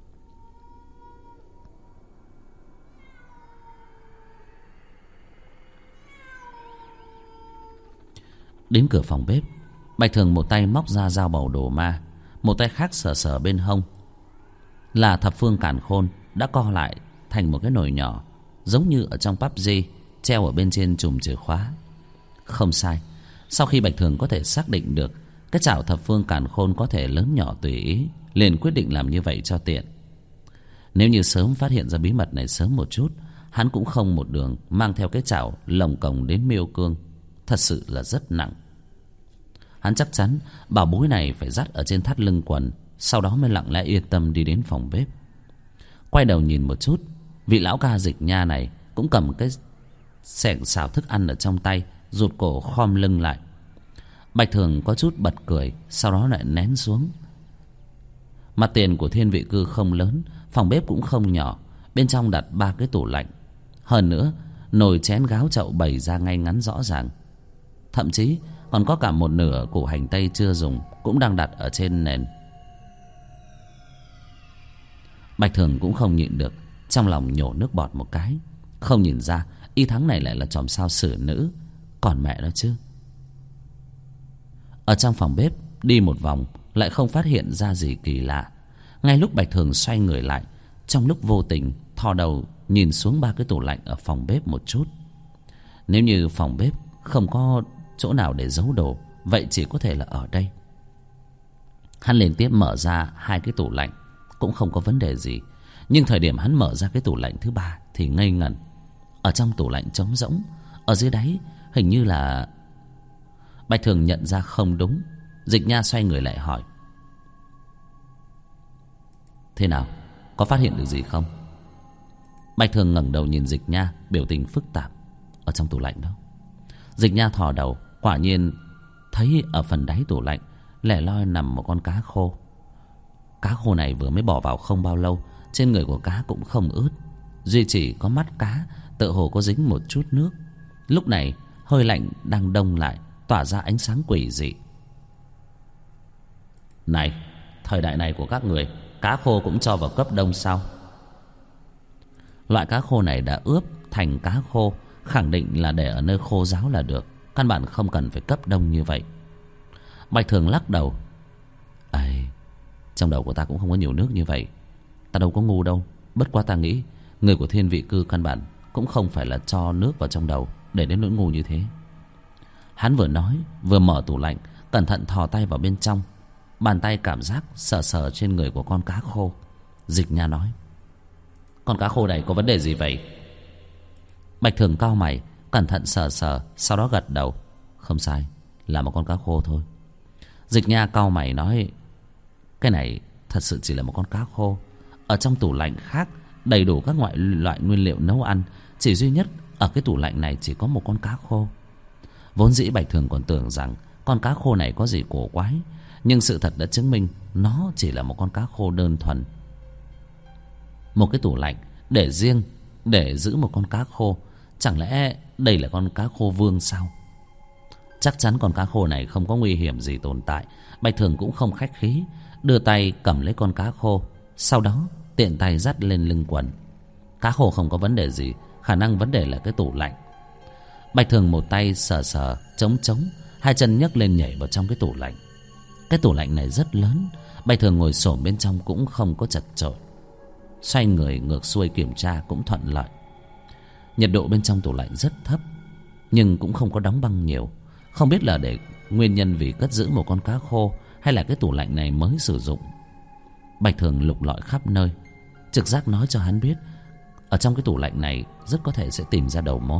[SPEAKER 1] Đến cửa phòng bếp, Bạch Thường một tay móc ra dao bầu đồ ma, một tay khác sờ sờ bên hông. Là thập phương càn khôn đã co lại thành một cái nồi nhỏ, giống như ở trong PUBG, treo ở bên trên chùm chìa khóa. Không sai, sau khi Bạch Thường có thể xác định được cái chảo thập phương càn khôn có thể lớn nhỏ tùy ý, liền quyết định làm như vậy cho tiện. Nếu như sớm phát hiện ra bí mật này sớm một chút, hắn cũng không một đường mang theo cái chảo lồng cồng đến Miêu Cương. Thật sự là rất nặng. Hắn chắc chắn bảo bối này phải dắt ở trên thắt lưng quần, sau đó mới lặng lẽ yên tâm đi đến phòng bếp. Quay đầu nhìn một chút, vị lão ca Dịch Nha này cũng cầm cái xẻng xào thức ăn ở trong tay, rụt cổ khom lưng lại. Bạch Thường có chút bật cười, sau đó lại nén xuống. Mặt tiền của Thiên Vị Cư không lớn, phòng bếp cũng không nhỏ, bên trong đặt 3 cái tủ lạnh. Hơn nữa nồi chén gáo chậu bày ra ngay ngắn rõ ràng. Thậm chí còn có cả một nửa củ hành tây chưa dùng cũng đang đặt ở trên nền. Bạch Thường cũng không nhịn được, trong lòng nhổ nước bọt một cái. Không nhìn ra Y Thắng này lại là chòm sao xử nữ, còn mẹ nó chứ. Ở trong phòng bếp đi một vòng lại không phát hiện ra gì kỳ lạ. Ngay lúc Bạch Thường xoay người lại, trong lúc vô tình thò đầu nhìn xuống 3 cái tủ lạnh ở phòng bếp một chút. Nếu như phòng bếp không có chỗ nào để giấu đồ, vậy chỉ có thể là ở đây. Hắn liên tiếp mở ra 2 cái tủ lạnh cũng không có vấn đề gì. Nhưng thời điểm hắn mở ra cái tủ lạnh thứ 3 thì ngây ngẩn. Ở trong tủ lạnh trống rỗng, ở dưới đáy hình như là... Bạch Thường nhận ra không đúng. Dịch Nha xoay người lại hỏi: thế nào, có phát hiện được gì không? Bạch Thường ngẩng đầu nhìn Dịch Nha, biểu tình phức tạp. Ở trong tủ lạnh đó. Dịch Nha thò đầu, quả nhiên thấy ở phần đáy tủ lạnh lẻ loi nằm một con cá khô. Cá khô này vừa mới bỏ vào không bao lâu. Trên người của cá cũng không ướt, duy chỉ có mắt cá tựa hồ có dính một chút nước. Lúc này hơi lạnh đang đông lại, tỏa ra ánh sáng quỷ dị. Này, thời đại này của các người, cá khô cũng cho vào cấp đông sao? Loại cá khô này đã ướp thành cá khô, khẳng định là để ở nơi khô ráo là được, căn bản không cần phải cấp đông như vậy. Bạch Thường lắc đầu: ấy, trong đầu của ta cũng không có nhiều nước như vậy. Ta đâu có ngu đâu. Bất quá ta nghĩ người của Thiên Vị Cư căn bản cũng không phải là cho nước vào trong đầu để đến nỗi ngu như thế. Hắn vừa nói vừa mở tủ lạnh, cẩn thận thò tay vào bên trong. Bàn tay cảm giác sờ sờ trên người của con cá khô. Dịch Nha nói: con cá khô này có vấn đề gì vậy? Bạch Thường cau mày, cẩn thận sờ sờ, sau đó gật đầu: không sai, là một con cá khô thôi. Dịch Nha cau mày nói: cái này thật sự chỉ là một con cá khô. Ở trong tủ lạnh khác đầy đủ các loại nguyên liệu nấu ăn, chỉ duy nhất ở cái tủ lạnh này chỉ có một con cá khô. Vốn dĩ Bạch Thường còn tưởng rằng con cá khô này có gì cổ quái, nhưng sự thật đã chứng minh nó chỉ là một con cá khô đơn thuần. Một cái tủ lạnh để riêng để giữ một con cá khô, chẳng lẽ đây là con cá khô vương sao? Chắc chắn con cá khô này không có nguy hiểm gì tồn tại. Bạch Thường cũng không khách khí, đưa tay cầm lấy con cá khô, sau đó tiện tay dắt lên lưng quần. Cá khô không có vấn đề gì, khả năng vấn đề là cái tủ lạnh. Bạch Thường một tay sờ sờ, chống, hai chân nhấc lên nhảy vào trong cái tủ lạnh. Cái tủ lạnh này rất lớn, Bạch Thường ngồi xổm bên trong cũng không có chật chội. Xoay người ngược xuôi kiểm tra cũng thuận lợi. Nhiệt độ bên trong tủ lạnh rất thấp, nhưng cũng không có đóng băng nhiều. Không biết là để nguyên nhân vì cất giữ một con cá khô, hay là cái tủ lạnh này mới sử dụng. Bạch Thường lục lọi khắp nơi, trực giác nói cho hắn biết ở trong cái tủ lạnh này rất có thể sẽ tìm ra đầu mối.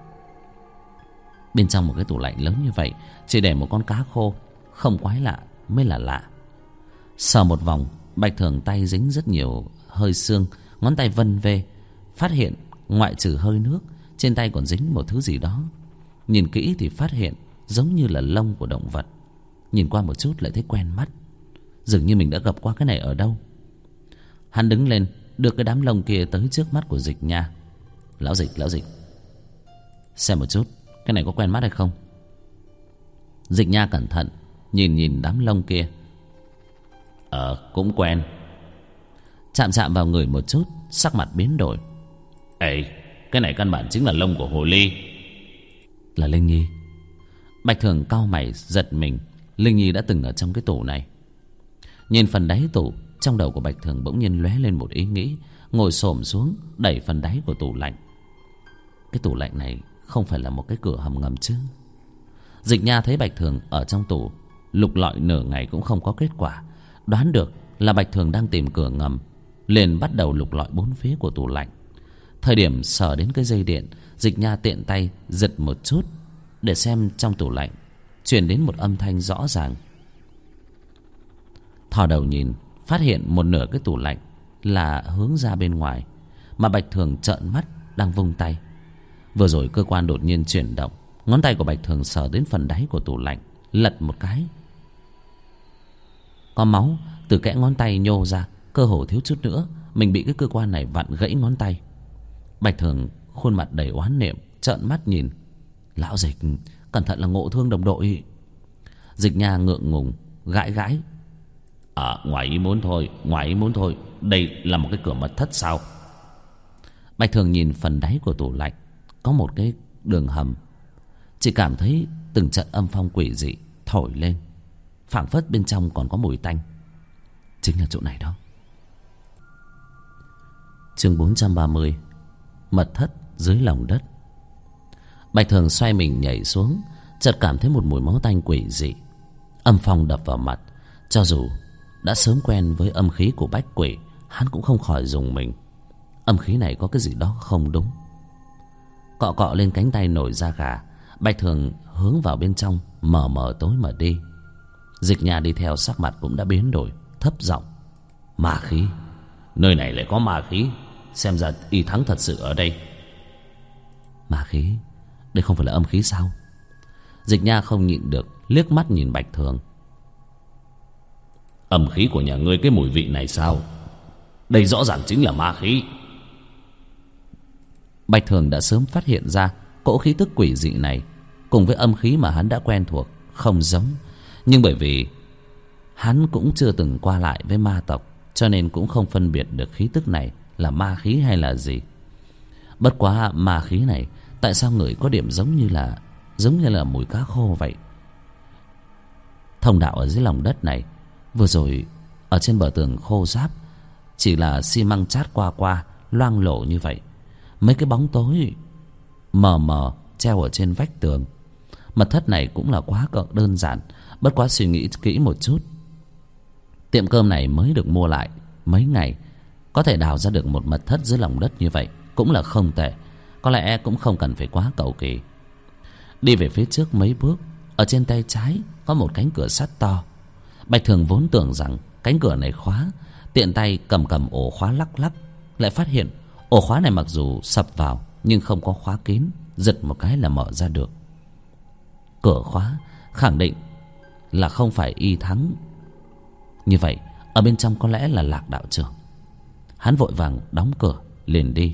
[SPEAKER 1] Bên trong một cái tủ lạnh lớn như vậy chỉ để một con cá khô, không quái lạ mới là lạ. Sờ một vòng, Bạch Thường tay dính rất nhiều hơi xương, ngón tay vân vê, phát hiện ngoại trừ hơi nước, trên tay còn dính một thứ gì đó. Nhìn kỹ thì phát hiện giống như là lông của động vật. Nhìn qua một chút lại thấy quen mắt, dường như mình đã gặp qua cái này ở đâu. Hắn đứng lên, đưa cái đám lông kia tới trước mắt của Dịch Nha. Lão Dịch, xem một chút, cái này có quen mắt hay không? Dịch Nha cẩn thận nhìn đám lông kia. Cũng quen. Chạm vào người một chút, sắc mặt biến đổi.
[SPEAKER 2] Ê, cái này căn bản chính là lông của hồ ly.
[SPEAKER 1] Là Linh Nhi. Bạch Thường cau mày giật mình. Linh Nhi đã từng ở trong cái tủ này. Nhìn phần đáy tủ, trong đầu của Bạch Thường bỗng nhiên lóe lên một ý nghĩ. Ngồi xổm xuống đẩy phần đáy của tủ lạnh. Cái tủ lạnh này không phải là một cái cửa hầm ngầm chứ? Dịch Nha thấy Bạch Thường ở trong tủ lục lọi nửa ngày cũng không có kết quả, đoán được là Bạch Thường đang tìm cửa ngầm, liền bắt đầu lục lọi bốn phía của tủ lạnh. Thời điểm sờ đến cái dây điện, Dịch Nha tiện tay giật một chút để xem trong tủ lạnh truyền đến một âm thanh rõ ràng. Thò đầu nhìn, phát hiện một nửa cái tủ lạnh là hướng ra bên ngoài, mà Bạch Thường trợn mắt đang vung tay. Vừa rồi cơ quan đột nhiên chuyển động, ngón tay của Bạch Thường sờ đến phần đáy của tủ lạnh, lật một cái, có máu từ kẽ ngón tay nhô ra, cơ hồ thiếu chút nữa mình bị cái cơ quan này vặn gãy ngón tay. Bạch Thường khuôn mặt đầy oán niệm, trợn mắt nhìn. Lão Dịch, cẩn thận là ngộ thương đồng đội. Dịch Nha ngượng ngùng gãi. Ngoài ý muốn thôi, đây là một cái cửa mật thất sao? Bạch Thường nhìn phần đáy của tủ lạnh, có một cái đường hầm, chỉ cảm thấy từng trận âm phong quỷ dị thổi lên, phảng phất bên trong còn có mùi tanh. Chính là chỗ này đó. Chương 430, mật thất dưới lòng đất. Bạch Thường xoay mình nhảy xuống, chợt cảm thấy một mùi máu tanh quỷ dị. Âm phong đập vào mặt, Cho dù đã sớm quen với âm khí của bách quỷ, hắn cũng không khỏi rùng mình. Âm khí này có cái gì đó không đúng. Cọ cọ lên cánh tay nổi da gà, Bạch Thường hướng vào bên trong, mờ mờ tối mà đi. Dịch Nha đi theo, sắc mặt cũng đã biến đổi, thấp giọng: Ma khí, nơi này lại có ma khí, xem ra Y Thắng thật sự ở đây. Ma khí? Đây không phải là âm khí sao? Dịch Nha không nhịn được liếc mắt nhìn Bạch Thường. Âm khí của nhà ngươi cái mùi vị này sao? Đây rõ ràng chính là ma khí. Bạch Thường đã sớm phát hiện ra cỗ khí tức quỷ dị này cùng với âm khí mà hắn đã quen thuộc không giống. Nhưng bởi vì hắn cũng chưa từng qua lại với ma tộc, cho nên cũng không phân biệt được khí tức này là ma khí hay là gì. Bất quá ma khí này tại sao ngửi có điểm giống như là mùi cá khô vậy? Thông đạo ở dưới lòng đất này, vừa rồi ở trên bờ tường khô ráp, chỉ là xi măng chát qua loang lổ như vậy. Mấy cái bóng tối mờ mờ treo ở trên vách tường. Mật thất này cũng là quá cỡ đơn giản. Bất quá suy nghĩ kỹ một chút, tiệm cơm này mới được mua lại mấy ngày, có thể đào ra được một mật thất dưới lòng đất như vậy cũng là không tệ. Có lẽ cũng không cần phải quá cầu kỳ. Đi về phía trước mấy bước, ở trên tay trái có một cánh cửa sắt to. Bạch Thường vốn tưởng rằng cánh cửa này khóa, tiện tay cầm ổ khóa lắc, lại phát hiện ổ khóa này mặc dù sập vào nhưng không có khóa kín, giật một cái là mở ra được. Cửa khóa, khẳng định là không phải Y Thắng. Như vậy ở bên trong có lẽ là Lạc đạo trưởng. Hắn vội vàng đóng cửa liền đi.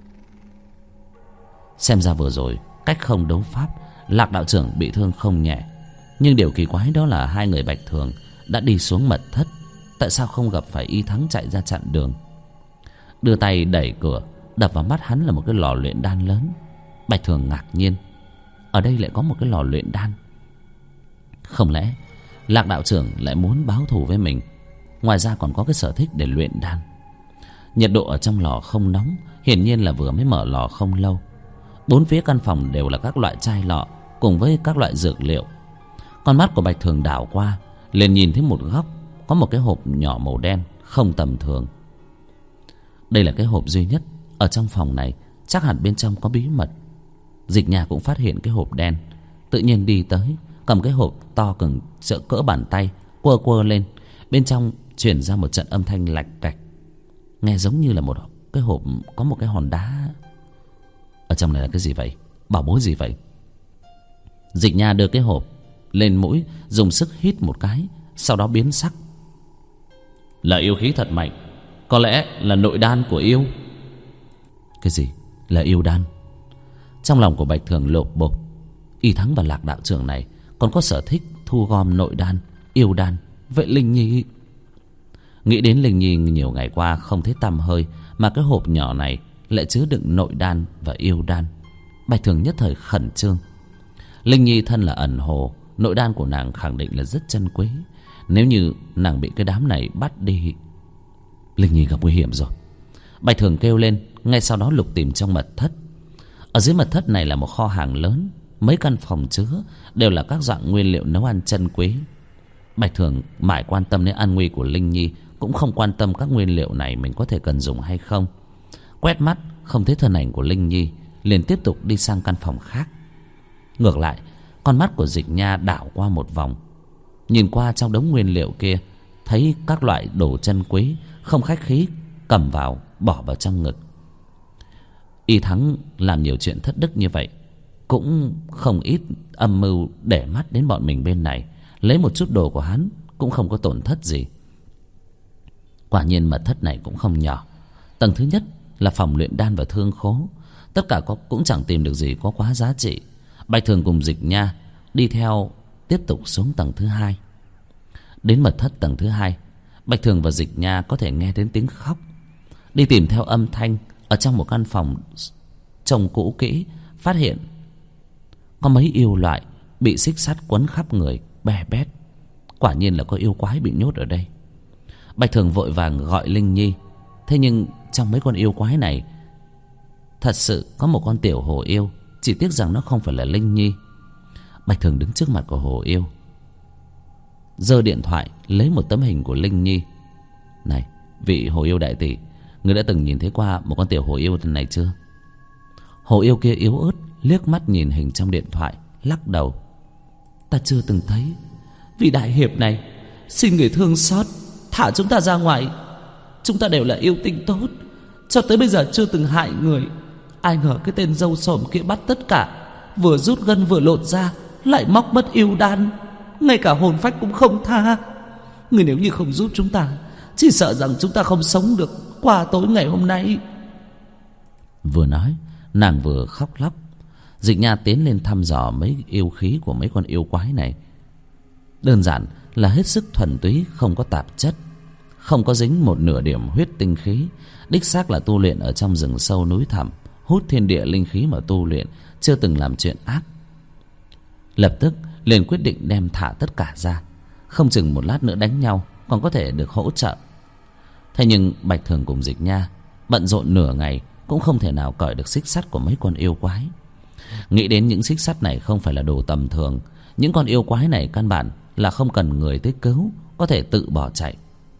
[SPEAKER 1] Xem ra vừa rồi cách không đấu pháp, Lạc đạo trưởng bị thương không nhẹ. Nhưng điều kỳ quái đó là hai người Bạch Thường đã đi xuống mật thất, tại sao không gặp phải Y Thắng chạy ra chặn đường? Đưa tay đẩy cửa, đập vào mắt hắn là một cái lò luyện đan lớn. Bạch Thường ngạc nhiên, ở đây lại có một cái lò luyện đan. Không lẽ Lạc đạo trưởng lại muốn báo thù với mình? Ngoài ra còn có cái sở thích để luyện đan. Nhiệt độ ở trong lò không nóng, hiển nhiên là vừa mới mở lò không lâu. Bốn phía căn phòng đều là các loại chai lọ cùng với các loại dược liệu. Con mắt của Bạch Thường đảo qua, liền nhìn thấy một góc có một cái hộp nhỏ màu đen không tầm thường. Đây là cái hộp duy nhất ở trong phòng này, chắc hẳn bên trong có bí mật. Dịch Nha cũng phát hiện cái hộp đen, tự nhiên đi tới, cầm cái hộp to cỡ cỡ bàn tay, quơ lên. Bên trong truyền ra một trận âm thanh lạch cạch, nghe giống như là một cái hộp có một cái hòn đá. Ở trong này là cái gì vậy? Bảo bối gì vậy? Dịch Nha đưa cái hộp lên mũi, dùng sức hít một cái, sau đó biến sắc. Là yêu khí thật mạnh, có lẽ là nội đan của yêu. Cái gì là yêu đan? Trong lòng của Bạch Thường lột bột. Y Thắng và Lạc đạo trưởng này còn có sở thích thu gom nội đan, yêu đan. Vậy Linh Nhi... Nghĩ đến Linh Nhi nhiều ngày qua không thấy tăm hơi, mà cái hộp nhỏ này lại chứa đựng nội đan và yêu đan. Bạch Thường nhất thời khẩn trương. Linh Nhi thân là ẩn hồ, nội đan của nàng khẳng định là rất chân quý. Nếu như nàng bị cái đám này bắt đi, Linh Nhi gặp nguy hiểm rồi. Bạch Thường kêu lên, ngay sau đó lục tìm trong mật thất. Ở dưới mật thất này là một kho hàng lớn, mấy căn phòng chứa đều là các dạng nguyên liệu nấu ăn chân quý. Bạch Thường mãi quan tâm đến an nguy của Linh Nhi, cũng không quan tâm các nguyên liệu này mình có thể cần dùng hay không. Quét mắt không thấy thân ảnh của Linh Nhi, liền tiếp tục đi sang căn phòng khác. Ngược lại, con mắt của Dịch Nha đảo qua một vòng, nhìn qua trong đống nguyên liệu kia, thấy các loại đồ chân quý, không khách khí cầm vào bỏ vào trong ngực. Y Thắng làm nhiều chuyện thất đức như vậy, cũng không ít âm mưu để mắt đến bọn mình bên này. Lấy một chút đồ của hắn cũng không có tổn thất gì. Quả nhiên mật thất này cũng không nhỏ. Tầng thứ nhất là phòng luyện đan và thương khố. Tất cả cũng chẳng tìm được gì có quá giá trị. Bạch Thường cùng Dịch Nha đi theo tiếp tục xuống tầng thứ hai. Đến mật thất tầng thứ hai, Bạch Thường và Dịch Nha có thể nghe đến tiếng khóc. Đi tìm theo âm thanh, ở trong một căn phòng trông cũ kỹ, phát hiện có mấy yêu loại bị xích sắt quấn khắp người, bè bét. Quả nhiên là có yêu quái bị nhốt ở đây. Bạch Thường vội vàng gọi Linh Nhi. Thế nhưng trong mấy con yêu quái này thật sự có một con tiểu hồ yêu, chỉ tiếc rằng nó không phải là Linh Nhi. Bạch Thường đứng trước mặt của hồ yêu. giơ điện thoại lấy một tấm hình của Linh Nhi. Này, vị hồ yêu đại tỷ, ngươi đã từng nhìn thấy qua một con tiểu hồ yêu này chưa? Hồ yêu kia yếu ớt liếc mắt nhìn hình trong điện thoại, lắc đầu. Ta chưa từng thấy. Vị đại hiệp này, xin người thương xót, thả chúng ta ra ngoài. Chúng ta đều là yêu tinh tốt, cho tới bây giờ chưa từng hại người. Ai ngờ cái tên dâu sồm kia bắt tất cả, vừa rút gân vừa lột da, lại móc mất yêu đan, ngay cả hồn phách cũng không tha. Người nếu như không giúp chúng ta, chỉ sợ rằng chúng ta không sống được qua tối ngày hôm nay. Vừa nói, nàng vừa khóc lóc. Dịch Nha tiến lên thăm dò mấy yêu khí của mấy con yêu quái này. Đơn giản là hết sức thuần túy, không có tạp chất, không có dính một nửa điểm huyết tinh khí. Đích xác là tu luyện ở trong rừng sâu núi thẳm, hút thiên địa linh khí mà tu luyện, chưa từng làm chuyện ác. Lập tức liền quyết định đem thả tất cả ra, không chừng một lát nữa đánh nhau còn có thể được hỗ trợ. Thế nhưng Bạch Thường cùng Dịch Nha bận rộn nửa ngày cũng không thể nào cởi được xích sắt của mấy con yêu quái. Nghĩ đến những xích sắt này không phải là đồ tầm thường, những con yêu quái này căn bản là không cần người tới cứu, có thể tự bỏ chạy.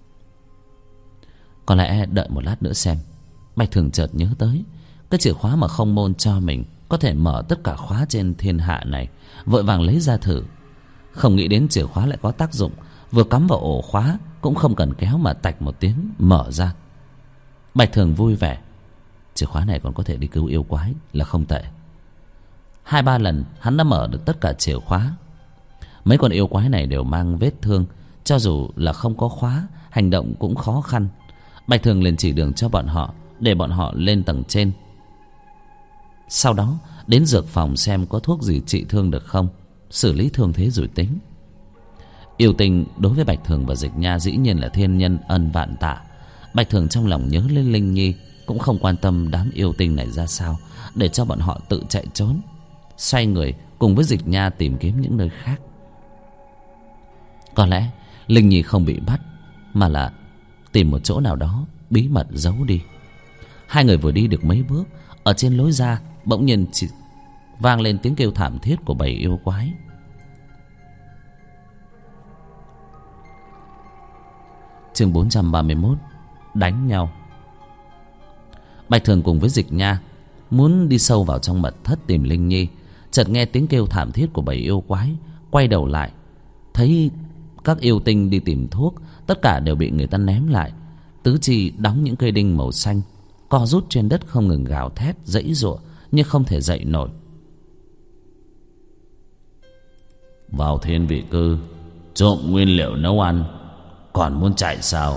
[SPEAKER 1] Có lẽ đợi một lát nữa xem. Bạch Thường chợt nhớ tới cái chìa khóa mà Không Môn cho mình có thể mở tất cả khóa trên thiên hạ này, vội vàng lấy ra thử. Không nghĩ đến chìa khóa lại có tác dụng, vừa cắm vào ổ khóa cũng không cần kéo mà tạch một tiếng mở ra. Bạch Thường vui vẻ, chìa khóa này còn có thể đi cứu yêu quái, là không tệ. 2-3 lần hắn đã mở được tất cả chìa khóa. Mấy con yêu quái này đều mang vết thương, cho dù là không có khóa, hành động cũng khó khăn. Bạch Thường liền chỉ đường cho bọn họ, để bọn họ lên tầng trên. Sau đó đến dược phòng xem có thuốc gì trị thương được không, xử lý thương thế rồi tính. Yêu tình đối với Bạch Thường và Dịch Nha dĩ nhiên là thiên nhân ân vạn tạ. Bạch Thường trong lòng nhớ lên Linh Nhi, cũng không quan tâm đám yêu tinh này ra sao, để cho bọn họ tự chạy trốn. Xoay người cùng với Dịch Nha tìm kiếm những nơi khác. Có lẽ Linh Nhi không bị bắt, mà là tìm một chỗ nào đó bí mật giấu đi. Hai người vừa đi được mấy bước, ở trên lối ra bỗng nhiên vang lên tiếng kêu thảm thiết của bầy yêu quái. Chương 431: Đánh nhau. Bạch Thường cùng với Dịch Nha muốn đi sâu vào trong mật thất tìm Linh Nhi, chợt nghe tiếng kêu thảm thiết của bầy yêu quái. Quay đầu lại thấy các yêu tinh đi tìm thuốc, tất cả đều bị người ta ném lại. Tứ chi đóng những cây đinh màu xanh, co rút trên đất không ngừng gào thét giãy giụa nhưng không thể dậy nổi. Vào thiên vị cư trộm nguyên liệu nấu ăn, còn muốn chạy sao?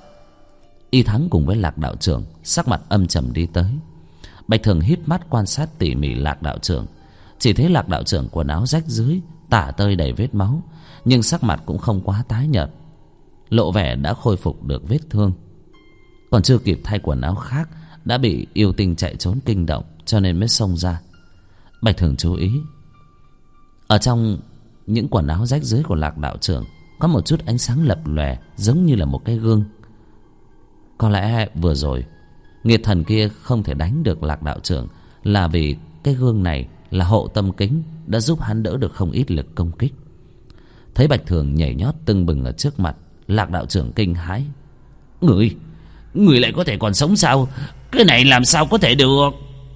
[SPEAKER 1] Y Thắng cùng với Lạc đạo trưởng sắc mặt âm trầm đi tới. Bạch Thường híp mắt quan sát tỉ mỉ Lạc đạo trưởng, chỉ thấy Lạc đạo trưởng quần áo rách rưới, tả tơi đầy vết máu, nhưng sắc mặt cũng không quá tái nhợt, lộ vẻ đã khôi phục được vết thương. Còn chưa kịp thay quần áo khác đã bị yêu tinh chạy trốn kinh động, cho nên mới xông ra. Bạch Thường chú ý, ở trong những quần áo rách rưới của Lạc đạo trưởng có một chút ánh sáng lập lòe, giống như là một cái gương. Có lẽ vừa rồi nghiệt thần kia không thể đánh được Lạc đạo trưởng là vì cái gương này là hộ tâm kính, đã giúp hắn đỡ được không ít lực công kích. Thấy Bạch Thường nhảy nhót tưng bừng ở trước mặt, Lạc đạo trưởng kinh hãi. Người lại có thể còn sống sao? Cái này làm sao có thể được?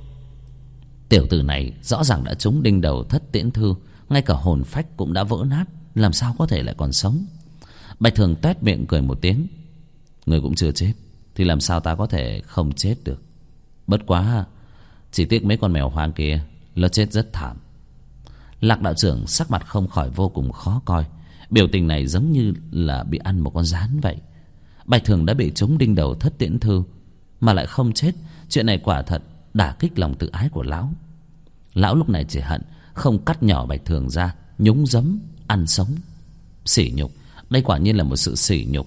[SPEAKER 1] Tiểu tử này rõ ràng đã trúng đinh đầu Thất Tiễn Thư, ngay cả hồn phách cũng đã vỡ nát, làm sao có thể lại còn sống? Bạch Thường toét miệng cười một tiếng. Người cũng chưa chết thì làm sao ta có thể không chết được? Bất quá chỉ tiếc mấy con mèo hoang kia nó chết rất thảm. Lạc đạo trưởng sắc mặt không khỏi vô cùng khó coi, biểu tình này giống như là bị ăn một con gián vậy. Bạch Thường đã bị trúng đinh đầu Thất Tiễn Thư mà lại không chết, chuyện này quả thật đả kích lòng tự ái của lão. Lão lúc này chỉ hận không cắt nhỏ Bạch Thường ra, nhúng giấm ăn sống. Sỉ nhục, đây quả nhiên là một sự sỉ nhục.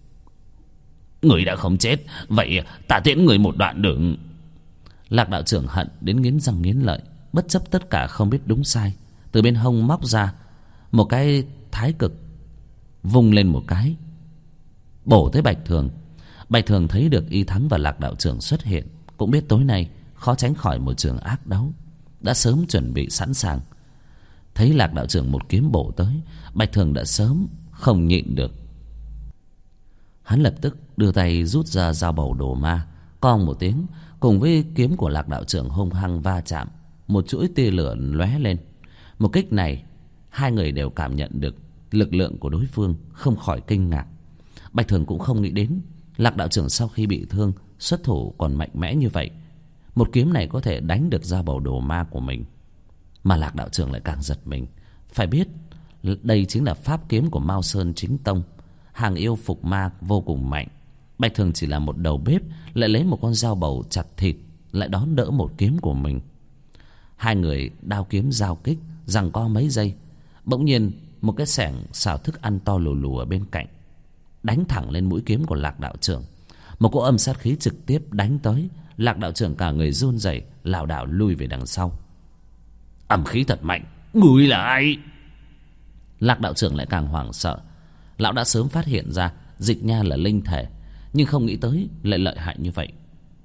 [SPEAKER 1] Người đã không chết, vậy ta tiễn người một đoạn đường. Lạc đạo trưởng hận đến nghiến răng nghiến lợi, bất chấp tất cả không biết đúng sai, từ bên hông móc ra một cái thái cực, vung lên một cái bổ tới Bạch Thường. Bạch Thường thấy được Y Thắng và Lạc đạo trưởng xuất hiện, cũng biết tối nay khó tránh khỏi một trường ác đấu, đã sớm chuẩn bị sẵn sàng. Thấy Lạc đạo trưởng một kiếm bổ tới, Bạch Thường đã sớm không nhịn được. Hắn lập tức đưa tay rút ra dao bầu đồ ma, cong một tiếng, cùng với kiếm của Lạc đạo trưởng hung hăng va chạm. Một chuỗi tia lửa lóe lên. Một kích này, hai người đều cảm nhận được lực lượng của đối phương, không khỏi kinh ngạc. Bạch Thường cũng không nghĩ đến Lạc đạo trưởng sau khi bị thương xuất thủ còn mạnh mẽ như vậy. Một kiếm này có thể đánh được dao bầu đồ ma của mình. Mà Lạc đạo trưởng lại càng giật mình. Phải biết đây chính là pháp kiếm của Mao Sơn chính tông, hàng yêu phục ma vô cùng mạnh. Bạch Thường chỉ là một đầu bếp, lại lấy một con dao bầu chặt thịt, lại đón đỡ một kiếm của mình. Hai người đao kiếm giao kích, giằng co mấy giây. Bỗng nhiên một cái xẻng xào thức ăn to lù lù ở bên cạnh đánh thẳng lên mũi kiếm của Lạc đạo trưởng. Một cỗ âm sát khí trực tiếp đánh tới. Lạc đạo trưởng cả người run rẩy, lảo đảo lui về đằng sau. Âm khí thật mạnh, người là ai? Lạc đạo trưởng lại càng hoảng sợ. Lão đã sớm phát hiện ra Dịch Nha là linh thể, nhưng không nghĩ tới lại lợi hại như vậy.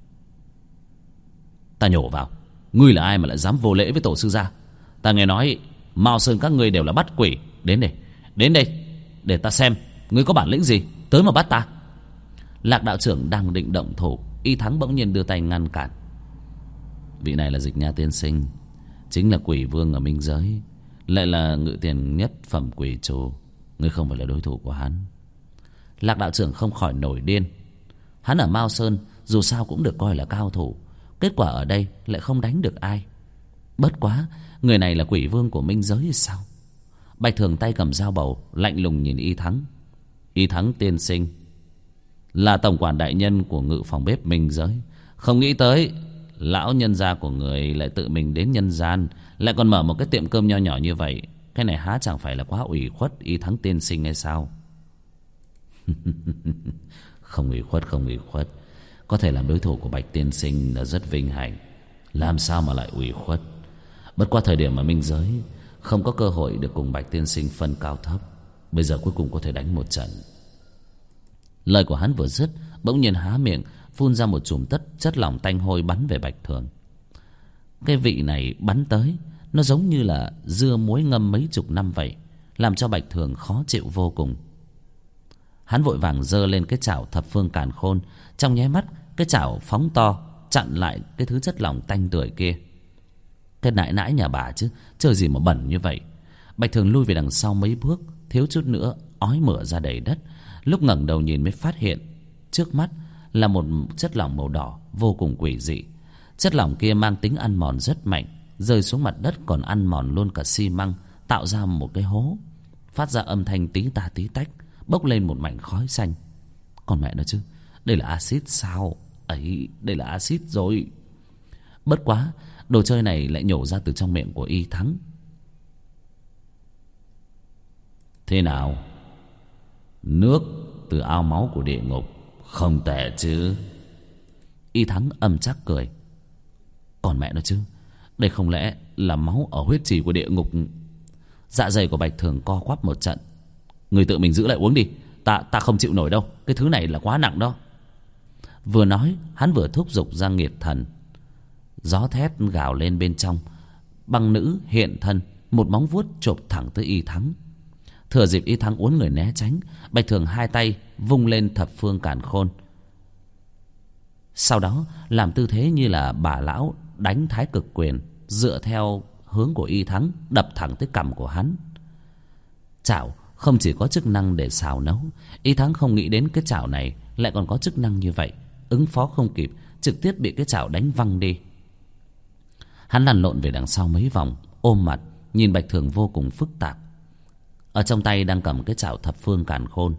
[SPEAKER 1] Ta nhổ vào, ngươi là ai mà lại dám vô lễ với tổ sư gia? Ta nghe nói Mao Sơn các ngươi đều là bắt quỷ. Đến đây để ta xem ngươi có bản lĩnh gì, tới mà bắt ta. Lạc đạo trưởng đang định động thủ, Y Thắng bỗng nhiên đưa tay ngăn cản. Vị này là Dịch Nha tiên sinh, chính là quỷ vương ở minh giới, lại là ngự tiền nhất phẩm quỷ chủ. Ngươi không phải là đối thủ của hắn. Lạc đạo trưởng không khỏi nổi điên. Hắn ở Mao Sơn dù sao cũng được coi là cao thủ, kết quả ở đây lại không đánh được ai. Bất quá người này là quỷ vương của minh giới thì sao? Bạch Thường tay cầm dao bầu, lạnh lùng nhìn Y Thắng. Y Thắng tiên sinh là tổng quản đại nhân của ngự phòng bếp minh giới, không nghĩ tới lão nhân gia của người lại tự mình đến nhân gian, lại còn mở một cái tiệm cơm nho nhỏ như vậy. Cái này há chẳng phải là quá ủy khuất Y Thắng tiên sinh hay sao? Không ủy khuất. Có thể làm đối thủ của Bạch tiên sinh là rất vinh hạnh, làm sao mà lại ủy khuất. Bất qua thời điểm mà minh giới không có cơ hội được cùng Bạch tiên sinh phân cao thấp, bây giờ cuối cùng có thể đánh một trận. Lời của hắn vừa dứt, bỗng nhiên há miệng phun ra một chùm chất lỏng tanh hôi bắn về Bạch Thường. Cái vị này bắn tới, nó giống như là dưa muối ngâm mấy chục năm vậy, làm cho Bạch Thường khó chịu vô cùng. Hắn vội vàng giơ lên cái chảo thập phương càn khôn, trong nháy mắt cái chảo phóng to chặn lại cái thứ chất lỏng tanh tưởi kia. Cái nãi nhà bà chứ, chơi gì mà bẩn như vậy. Bạch Thường lui về đằng sau mấy bước, thiếu chút nữa ói mửa ra đầy đất. Lúc ngẩng đầu nhìn mới phát hiện trước mắt là một chất lỏng màu đỏ vô cùng quỷ dị. Chất lỏng kia mang tính ăn mòn rất mạnh, rơi xuống mặt đất còn ăn mòn luôn cả xi măng, tạo ra một cái hố, phát ra âm thanh tí tà tí tách, bốc lên một mảnh khói xanh. Còn mẹ nó chứ, đây là axit sao? Ấy, đây là axit rồi. Bất quá đồ chơi này lại nhổ ra từ trong miệng của Y Thắng. Thế nào? Nước từ ao máu của địa ngục, không tệ chứ? Y Thắng âm chắc cười. Còn mẹ nó chứ, đây không lẽ là máu ở huyết trì của địa ngục? Dạ dày của Bạch Thường co quắp một trận. Người tự mình giữ lại uống đi, ta không chịu nổi đâu, cái thứ này là quá nặng đó. Vừa nói hắn vừa thúc giục ra nghiệt thần. Gió thét gào lên bên trong, băng nữ hiện thân, một móng vuốt chộp thẳng tới Y Thắng. Thừa dịp Y Thắng uốn người né tránh, Bạch Thường hai tay vung lên thập phương càn khôn, sau đó làm tư thế như là bà lão đánh thái cực quyền, dựa theo hướng của Y Thắng đập thẳng tới cằm của hắn. Chảo không chỉ có chức năng để xào nấu, Y Thắng không nghĩ đến cái chảo này lại còn có chức năng như vậy, ứng phó không kịp, trực tiếp bị cái chảo đánh văng đi. Hắn lăn lộn về đằng sau mấy vòng, ôm mặt nhìn Bạch Thường vô cùng phức tạp. Ở trong tay đang cầm cái chảo thập phương càn khôn.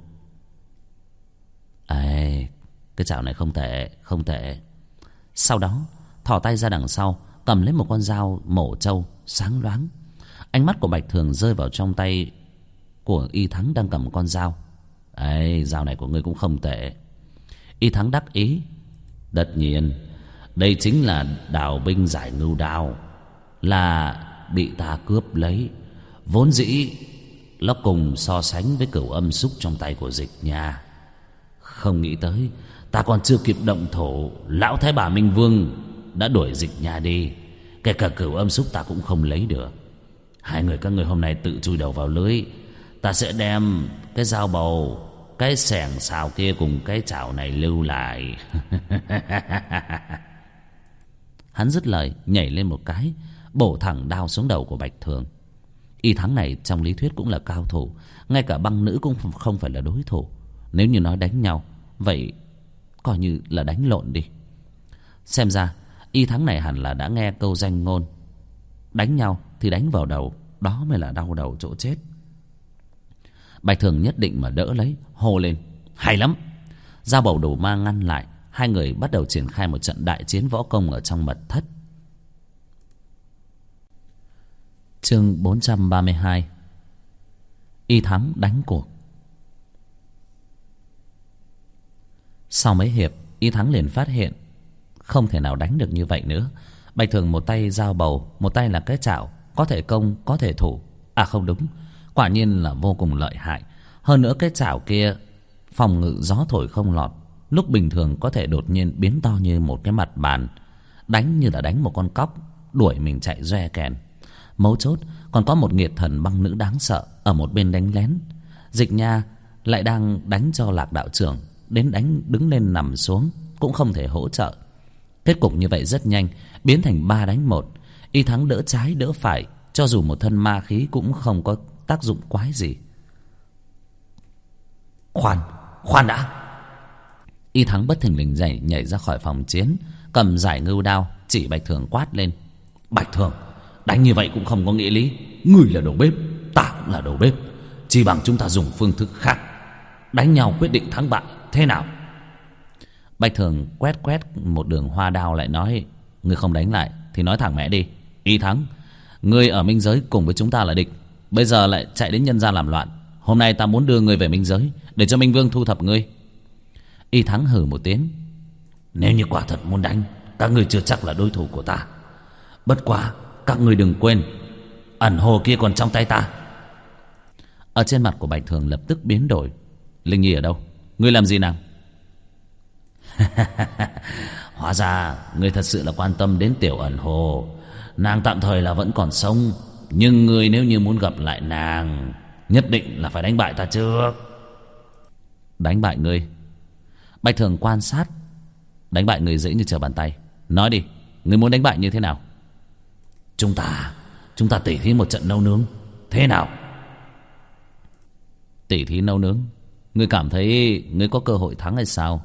[SPEAKER 1] Ê, cái chảo này không tệ. Sau đó thò tay ra đằng sau, cầm lấy một con dao mổ trâu sáng loáng. Ánh mắt của Bạch Thường rơi vào trong tay của Y Thắng đang cầm con dao. Ê, dao này của ngươi cũng không tệ. Y Thắng đắc ý. Tất nhiên, đây chính là đào binh giải ngưu đao, là bị ta cướp lấy. Vốn dĩ nó cùng so sánh với cửu âm xúc trong tay của Dịch Nha. Không nghĩ tới ta còn chưa kịp động thổ, lão Thái Bà Minh Vương đã đuổi Dịch Nha đi. Kể cả cửu âm xúc ta cũng không lấy được. Hai người các người hôm nay tự chui đầu vào lưới,
[SPEAKER 2] ta sẽ đem cái dao bầu, cái xẻng xào kia cùng cái chảo này lưu lại.
[SPEAKER 1] Hắn dứt lời nhảy lên một cái, bổ thẳng đao xuống đầu của Bạch Thường. Y Thắng này trong lý thuyết cũng là cao thủ, ngay cả băng nữ cũng không phải là đối thủ. Nếu như nói đánh nhau, vậy coi như là đánh lộn đi. Xem ra Y Thắng này hẳn là đã nghe câu danh ngôn: đánh nhau thì đánh vào đầu, đó mới là đau đầu chỗ chết. Bạch Thường nhất định mà đỡ lấy, hô lên: hay lắm! Dao bầu đồ ma ngăn lại. Hai người bắt đầu triển khai một trận đại chiến võ công ở trong mật thất. Chương 432. Y Thắng đánh cuộc. Sau mấy hiệp, Y Thắng liền phát hiện không thể nào đánh được như vậy nữa. Bạch Thường một tay dao bầu, một tay là cái chảo, có thể công có thể thủ. À không đúng, quả nhiên là vô cùng lợi hại. Hơn nữa cái chảo kia phòng ngự gió thổi không lọt, lúc bình thường có thể đột nhiên biến to như một cái mặt bàn, đánh như là đánh một con cóc đuổi mình chạy doe kèn. Mấu chốt còn có một nghiệt thần băng nữ đáng sợ ở một bên đánh lén. Dịch Nha lại đang đánh cho Lạc đạo trưởng, đến đánh đứng lên nằm xuống cũng không thể hỗ trợ. Kết cục như vậy rất nhanh biến thành 3 đánh 1. Y Thắng đỡ trái đỡ phải, cho dù một thân ma khí cũng không có tác dụng quái gì. Khoan đã! Y Thắng bất thình lình nhảy ra khỏi phòng chiến, cầm giải ngưu đao chỉ Bạch Thường quát lên: Bạch Thường, đánh như vậy cũng không có nghĩa lý. Ngươi là đầu bếp, ta cũng là đầu bếp, chỉ bằng chúng ta dùng phương thức khác đánh nhau quyết định thắng bại, thế nào? Bạch Thường quét một đường hoa đao lại nói: ngươi không đánh lại thì nói thẳng mẹ đi. Y Thắng, ngươi ở minh giới cùng với chúng ta là địch, bây giờ lại chạy đến nhân gian làm loạn. Hôm nay ta muốn đưa ngươi về minh giới để cho Minh Vương thu thập ngươi. Y Thắng hừ một tiếng: nếu như quả thật muốn đánh, các ngươi chưa chắc là đối thủ của ta. Bất quá các ngươi đừng quên, ẩn hồ kia còn trong tay ta. Ở trên mặt của Bạch Thường lập tức biến đổi. Linh Nhi ở đâu? Ngươi làm gì nàng? Hóa ra ngươi thật sự là quan tâm đến tiểu ẩn hồ. Nàng tạm thời là vẫn còn sống, nhưng ngươi nếu như muốn gặp lại nàng, nhất định là phải đánh bại ta trước. Đánh bại ngươi? Bạch Thường quan sát. Đánh bại ngươi dễ như trở bàn tay. Nói đi, ngươi muốn đánh bại như thế nào? Chúng ta tỉ thí một trận nấu nướng, thế nào? Tỉ thí nấu nướng? Ngươi cảm thấy ngươi có cơ hội thắng hay sao?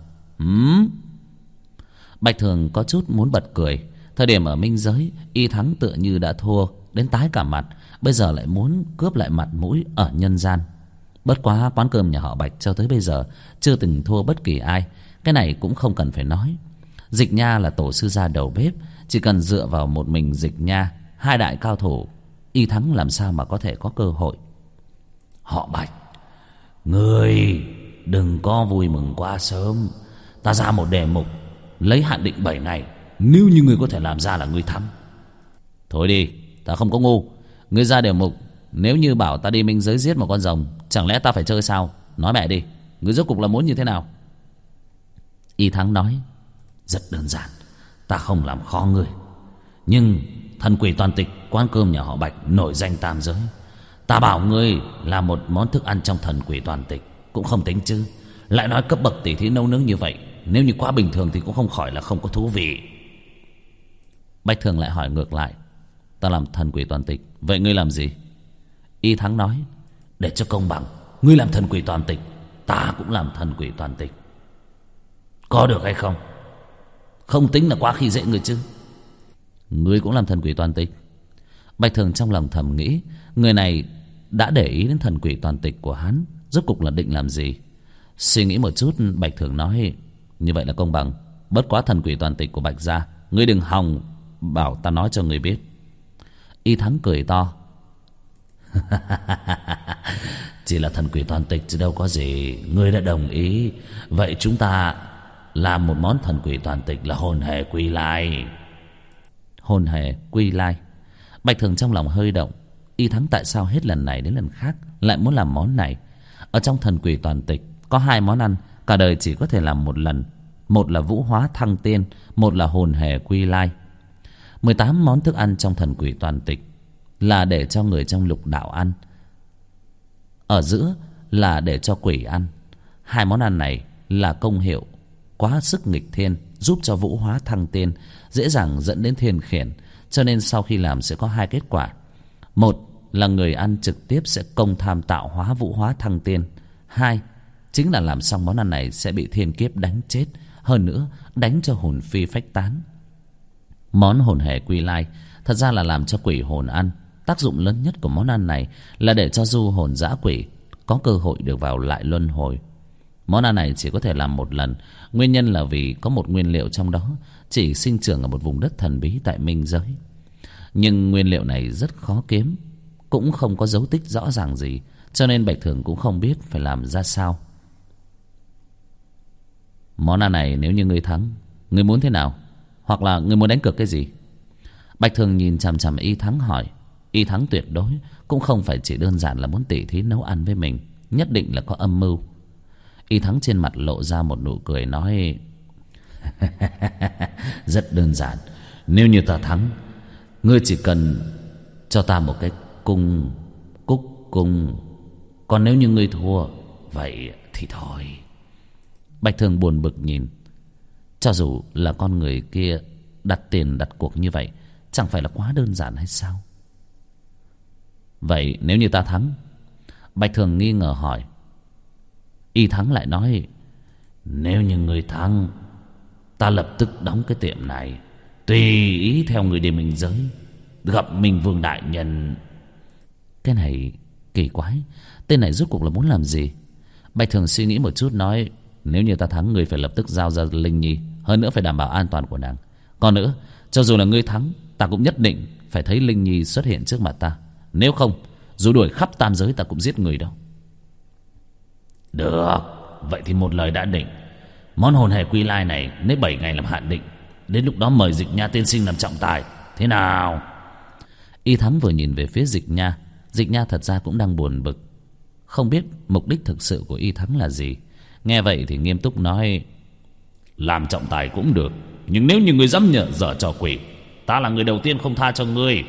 [SPEAKER 1] Bạch Thường có chút muốn bật cười. Thời điểm ở minh giới, Y Thắng tựa như đã thua đến tái cả mặt, bây giờ lại muốn cướp lại mặt mũi ở nhân gian. Bất quá quán cơm nhà họ Bạch cho tới bây giờ chưa từng thua bất kỳ ai, cái này cũng không cần phải nói. Dịch Nha là tổ sư gia đầu bếp, chỉ cần dựa vào một mình Dịch Nha, hai đại cao thủ, Y Thắng làm sao mà có thể có cơ hội. Họ Bạch, ngươi đừng có vui mừng quá sớm. Ta ra một đề mục, lấy hạn định 7 ngày, nếu như ngươi có thể làm ra là ngươi thắng. Thôi đi, ta không có ngu. Ngươi ra đề mục, nếu như bảo ta đi minh giới giết một con rồng, chẳng lẽ ta phải chơi sao? Nói mẹ đi, ngươi rốt cục là muốn như thế nào? Y Thắng nói: rất đơn giản, ta không làm khó ngươi. Nhưng thần quỷ toàn tịch quán cơm nhà họ Bạch nổi danh tam giới, ta bảo ngươi làm một món thức ăn trong thần quỷ toàn tịch cũng không tính chứ. Lại nói cấp bậc tỉ thí nấu nướng như vậy, nếu như quá bình thường thì cũng không khỏi là không có thú vị. Bạch Thường lại hỏi ngược lại: ta làm thần quỷ toàn tịch, vậy ngươi làm gì? Y Thắng nói: để cho công bằng, ngươi làm thần quỷ toàn tịch, ta cũng làm thần quỷ toàn tịch, có được hay không? Không tính là quá khi dễ người chứ. Ngươi cũng làm thần quỷ toàn tịch? Bạch Thường trong lòng thầm nghĩ, người này đã để ý đến thần quỷ toàn tịch của hắn, rốt cục là định làm gì? Suy nghĩ một chút, Bạch Thường nói: như vậy là công bằng. Bất quá thần quỷ toàn tịch của Bạch gia, ngươi đừng hòng bảo ta nói cho ngươi biết. Y Thắng cười to: chỉ là thần quỷ toàn tịch chứ đâu có gì. Ngươi đã đồng ý, vậy chúng ta làm một món thần quỷ toàn tịch là hồn hề quy lai. Hồn hề quy lai? Bạch Thường trong lòng hơi động. Y Thắng tại sao hết lần này đến lần khác lại muốn làm món này? Ở trong thần quỷ toàn tịch có 2 món ăn cả đời chỉ có thể làm một lần, một là vũ hóa thăng tiên, một là hồn hề quy lai. 18 món thức ăn trong thần quỷ toàn tịch là để cho người trong lục đạo ăn. ở giữa là để cho quỷ ăn. Hai món ăn này là công hiệu quá sức nghịch thiên, giúp cho vũ hóa thăng tiên, dễ dàng dẫn đến thiên khiển. Cho nên sau khi làm sẽ có hai kết quả. Một là người ăn trực tiếp sẽ công tham tạo hóa vũ hóa thăng tiên. Hai chính là làm xong món ăn này sẽ bị thiên kiếp đánh chết, hơn nữa đánh cho hồn phi phách tán. Món hồn hề quy lai thật ra là làm cho quỷ hồn ăn. Tác dụng lớn nhất của món ăn này là để cho du hồn dã quỷ có cơ hội được vào lại luân hồi. Món ăn này chỉ có thể làm một lần. Nguyên nhân là vì có một nguyên liệu trong đó chỉ sinh trưởng ở một vùng đất thần bí tại minh giới. Nhưng nguyên liệu này rất khó kiếm, cũng không có dấu tích rõ ràng gì, cho nên Bạch Thường cũng không biết phải làm ra sao. Món ăn này nếu như ngươi thắng, ngươi muốn thế nào? Hoặc là ngươi muốn đánh cược cái gì? Bạch Thường nhìn chằm chằm Y Thắng hỏi. Y Thắng tuyệt đối cũng không phải chỉ đơn giản là muốn tỉ thí nấu ăn với mình, nhất định là có âm mưu. Y Thắng trên mặt lộ ra một nụ cười nói: rất đơn giản. Nếu như ta thắng, ngươi chỉ cần cho ta một cái cúc cung. Còn nếu như ngươi thua, vậy thì thôi. Bạch Thường buồn bực nhìn. Cho dù là con người kia đặt tiền đặt cuộc như vậy, chẳng phải là quá đơn giản hay sao? Vậy nếu như ta thắng? Bạch Thường nghi ngờ hỏi. Y Thắng lại nói: nếu như ngươi thắng, ta lập tức đóng cái tiệm này, tùy ý theo người đi minh giới, gặp Minh Vương đại nhân. Cái này kỳ quái, tên này rốt cuộc là muốn làm gì? Bạch Thường suy nghĩ một chút nói: nếu như ta thắng, ngươi phải lập tức giao ra Linh Nhi, hơn nữa phải đảm bảo an toàn của nàng. Còn nữa, cho dù là ngươi thắng, ta cũng nhất định phải thấy Linh Nhi xuất hiện trước mặt ta. Nếu không, dù đuổi khắp tam giới ta cũng giết người đâu. Được, vậy thì một lời đã định. Món hồn hề quy lai này lấy 7 ngày làm hạn định. Đến lúc đó mời Dịch Nha tiên sinh làm trọng tài, thế nào? Y Thắng vừa nhìn về phía Dịch Nha. Dịch Nha thật ra cũng đang buồn bực, không biết mục đích thực sự của Y Thắng là gì. Nghe vậy thì nghiêm túc nói: làm trọng tài cũng được, nhưng nếu như ngươi dám dở trò quỷ, ta là người đầu tiên không tha cho ngươi.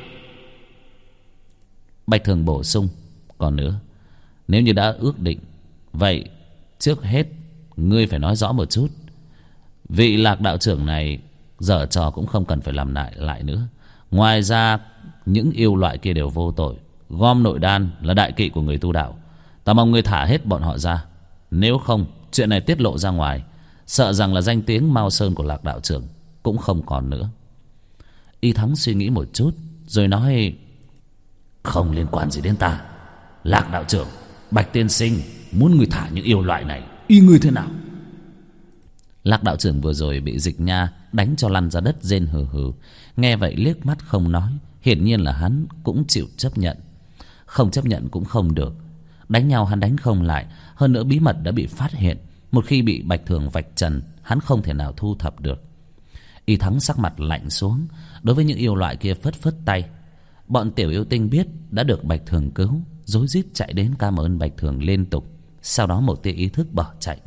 [SPEAKER 1] Bạch Thường bổ sung: còn nữa, nếu như đã ước định, vậy trước hết ngươi phải nói rõ một chút. Vị Lạc đạo trưởng này dở trò cũng không cần phải làm lại nữa. Ngoài ra những yêu loại kia đều vô tội. Gom nội đan là đại kỵ của người tu đạo. Ta mong ngươi thả hết bọn họ ra. Nếu không, chuyện này tiết lộ ra ngoài, sợ rằng là danh tiếng Mao Sơn của Lạc đạo trưởng cũng không còn nữa. Y Thắng suy nghĩ một chút rồi nói: không liên quan gì đến ta. Lạc đạo trưởng, Bạch tiên sinh muốn người thả những yêu loại này, y ngươi thế nào? Lạc đạo trưởng vừa rồi bị Dịch Nha đánh cho lăn ra đất rên hừ hừ. Nghe vậy liếc mắt không nói. Hiển nhiên là hắn cũng chịu chấp nhận. Không chấp nhận cũng không được. Đánh nhau hắn đánh không lại. Hơn nữa bí mật đã bị phát hiện. Một khi bị Bạch Thường vạch trần, hắn không thể nào thu thập được. Y Thắng sắc mặt lạnh xuống. Đối với những yêu loại kia phất phất tay. Bọn tiểu yêu tinh biết đã được Bạch Thường cứu, rối rít chạy đến cảm ơn Bạch Thường liên tục. Sau đó một tia ý thức bỏ chạy.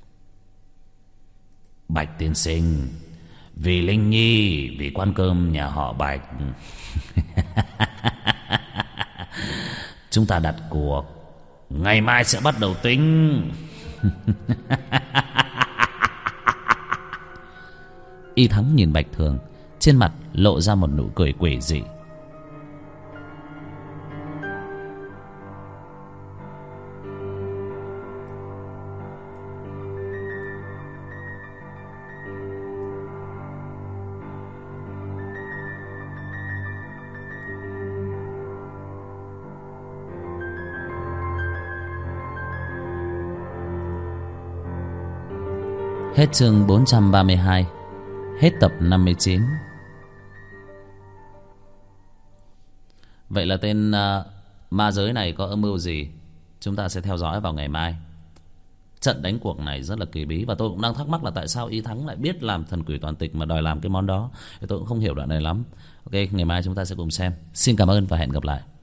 [SPEAKER 1] Bạch tiên sinh, vì Linh Nhi, vì quan cơm nhà họ Bạch, chúng ta đặt cuộc, ngày mai sẽ bắt đầu tính. Y Thắng nhìn Bạch Thường, trên mặt lộ ra một nụ cười quỷ dị. Hết chương 432. Hết tập 59. Vậy là tên ma giới này có âm mưu gì, chúng ta sẽ theo dõi vào ngày mai. Trận đánh cuộc này rất là kỳ bí. Và tôi cũng đang thắc mắc là tại sao Y Thắng lại biết làm thần quỷ toàn tịch mà đòi làm cái món đó. Tôi cũng không hiểu đoạn này lắm. Ok, ngày mai chúng ta sẽ cùng xem. Xin cảm ơn và hẹn gặp lại.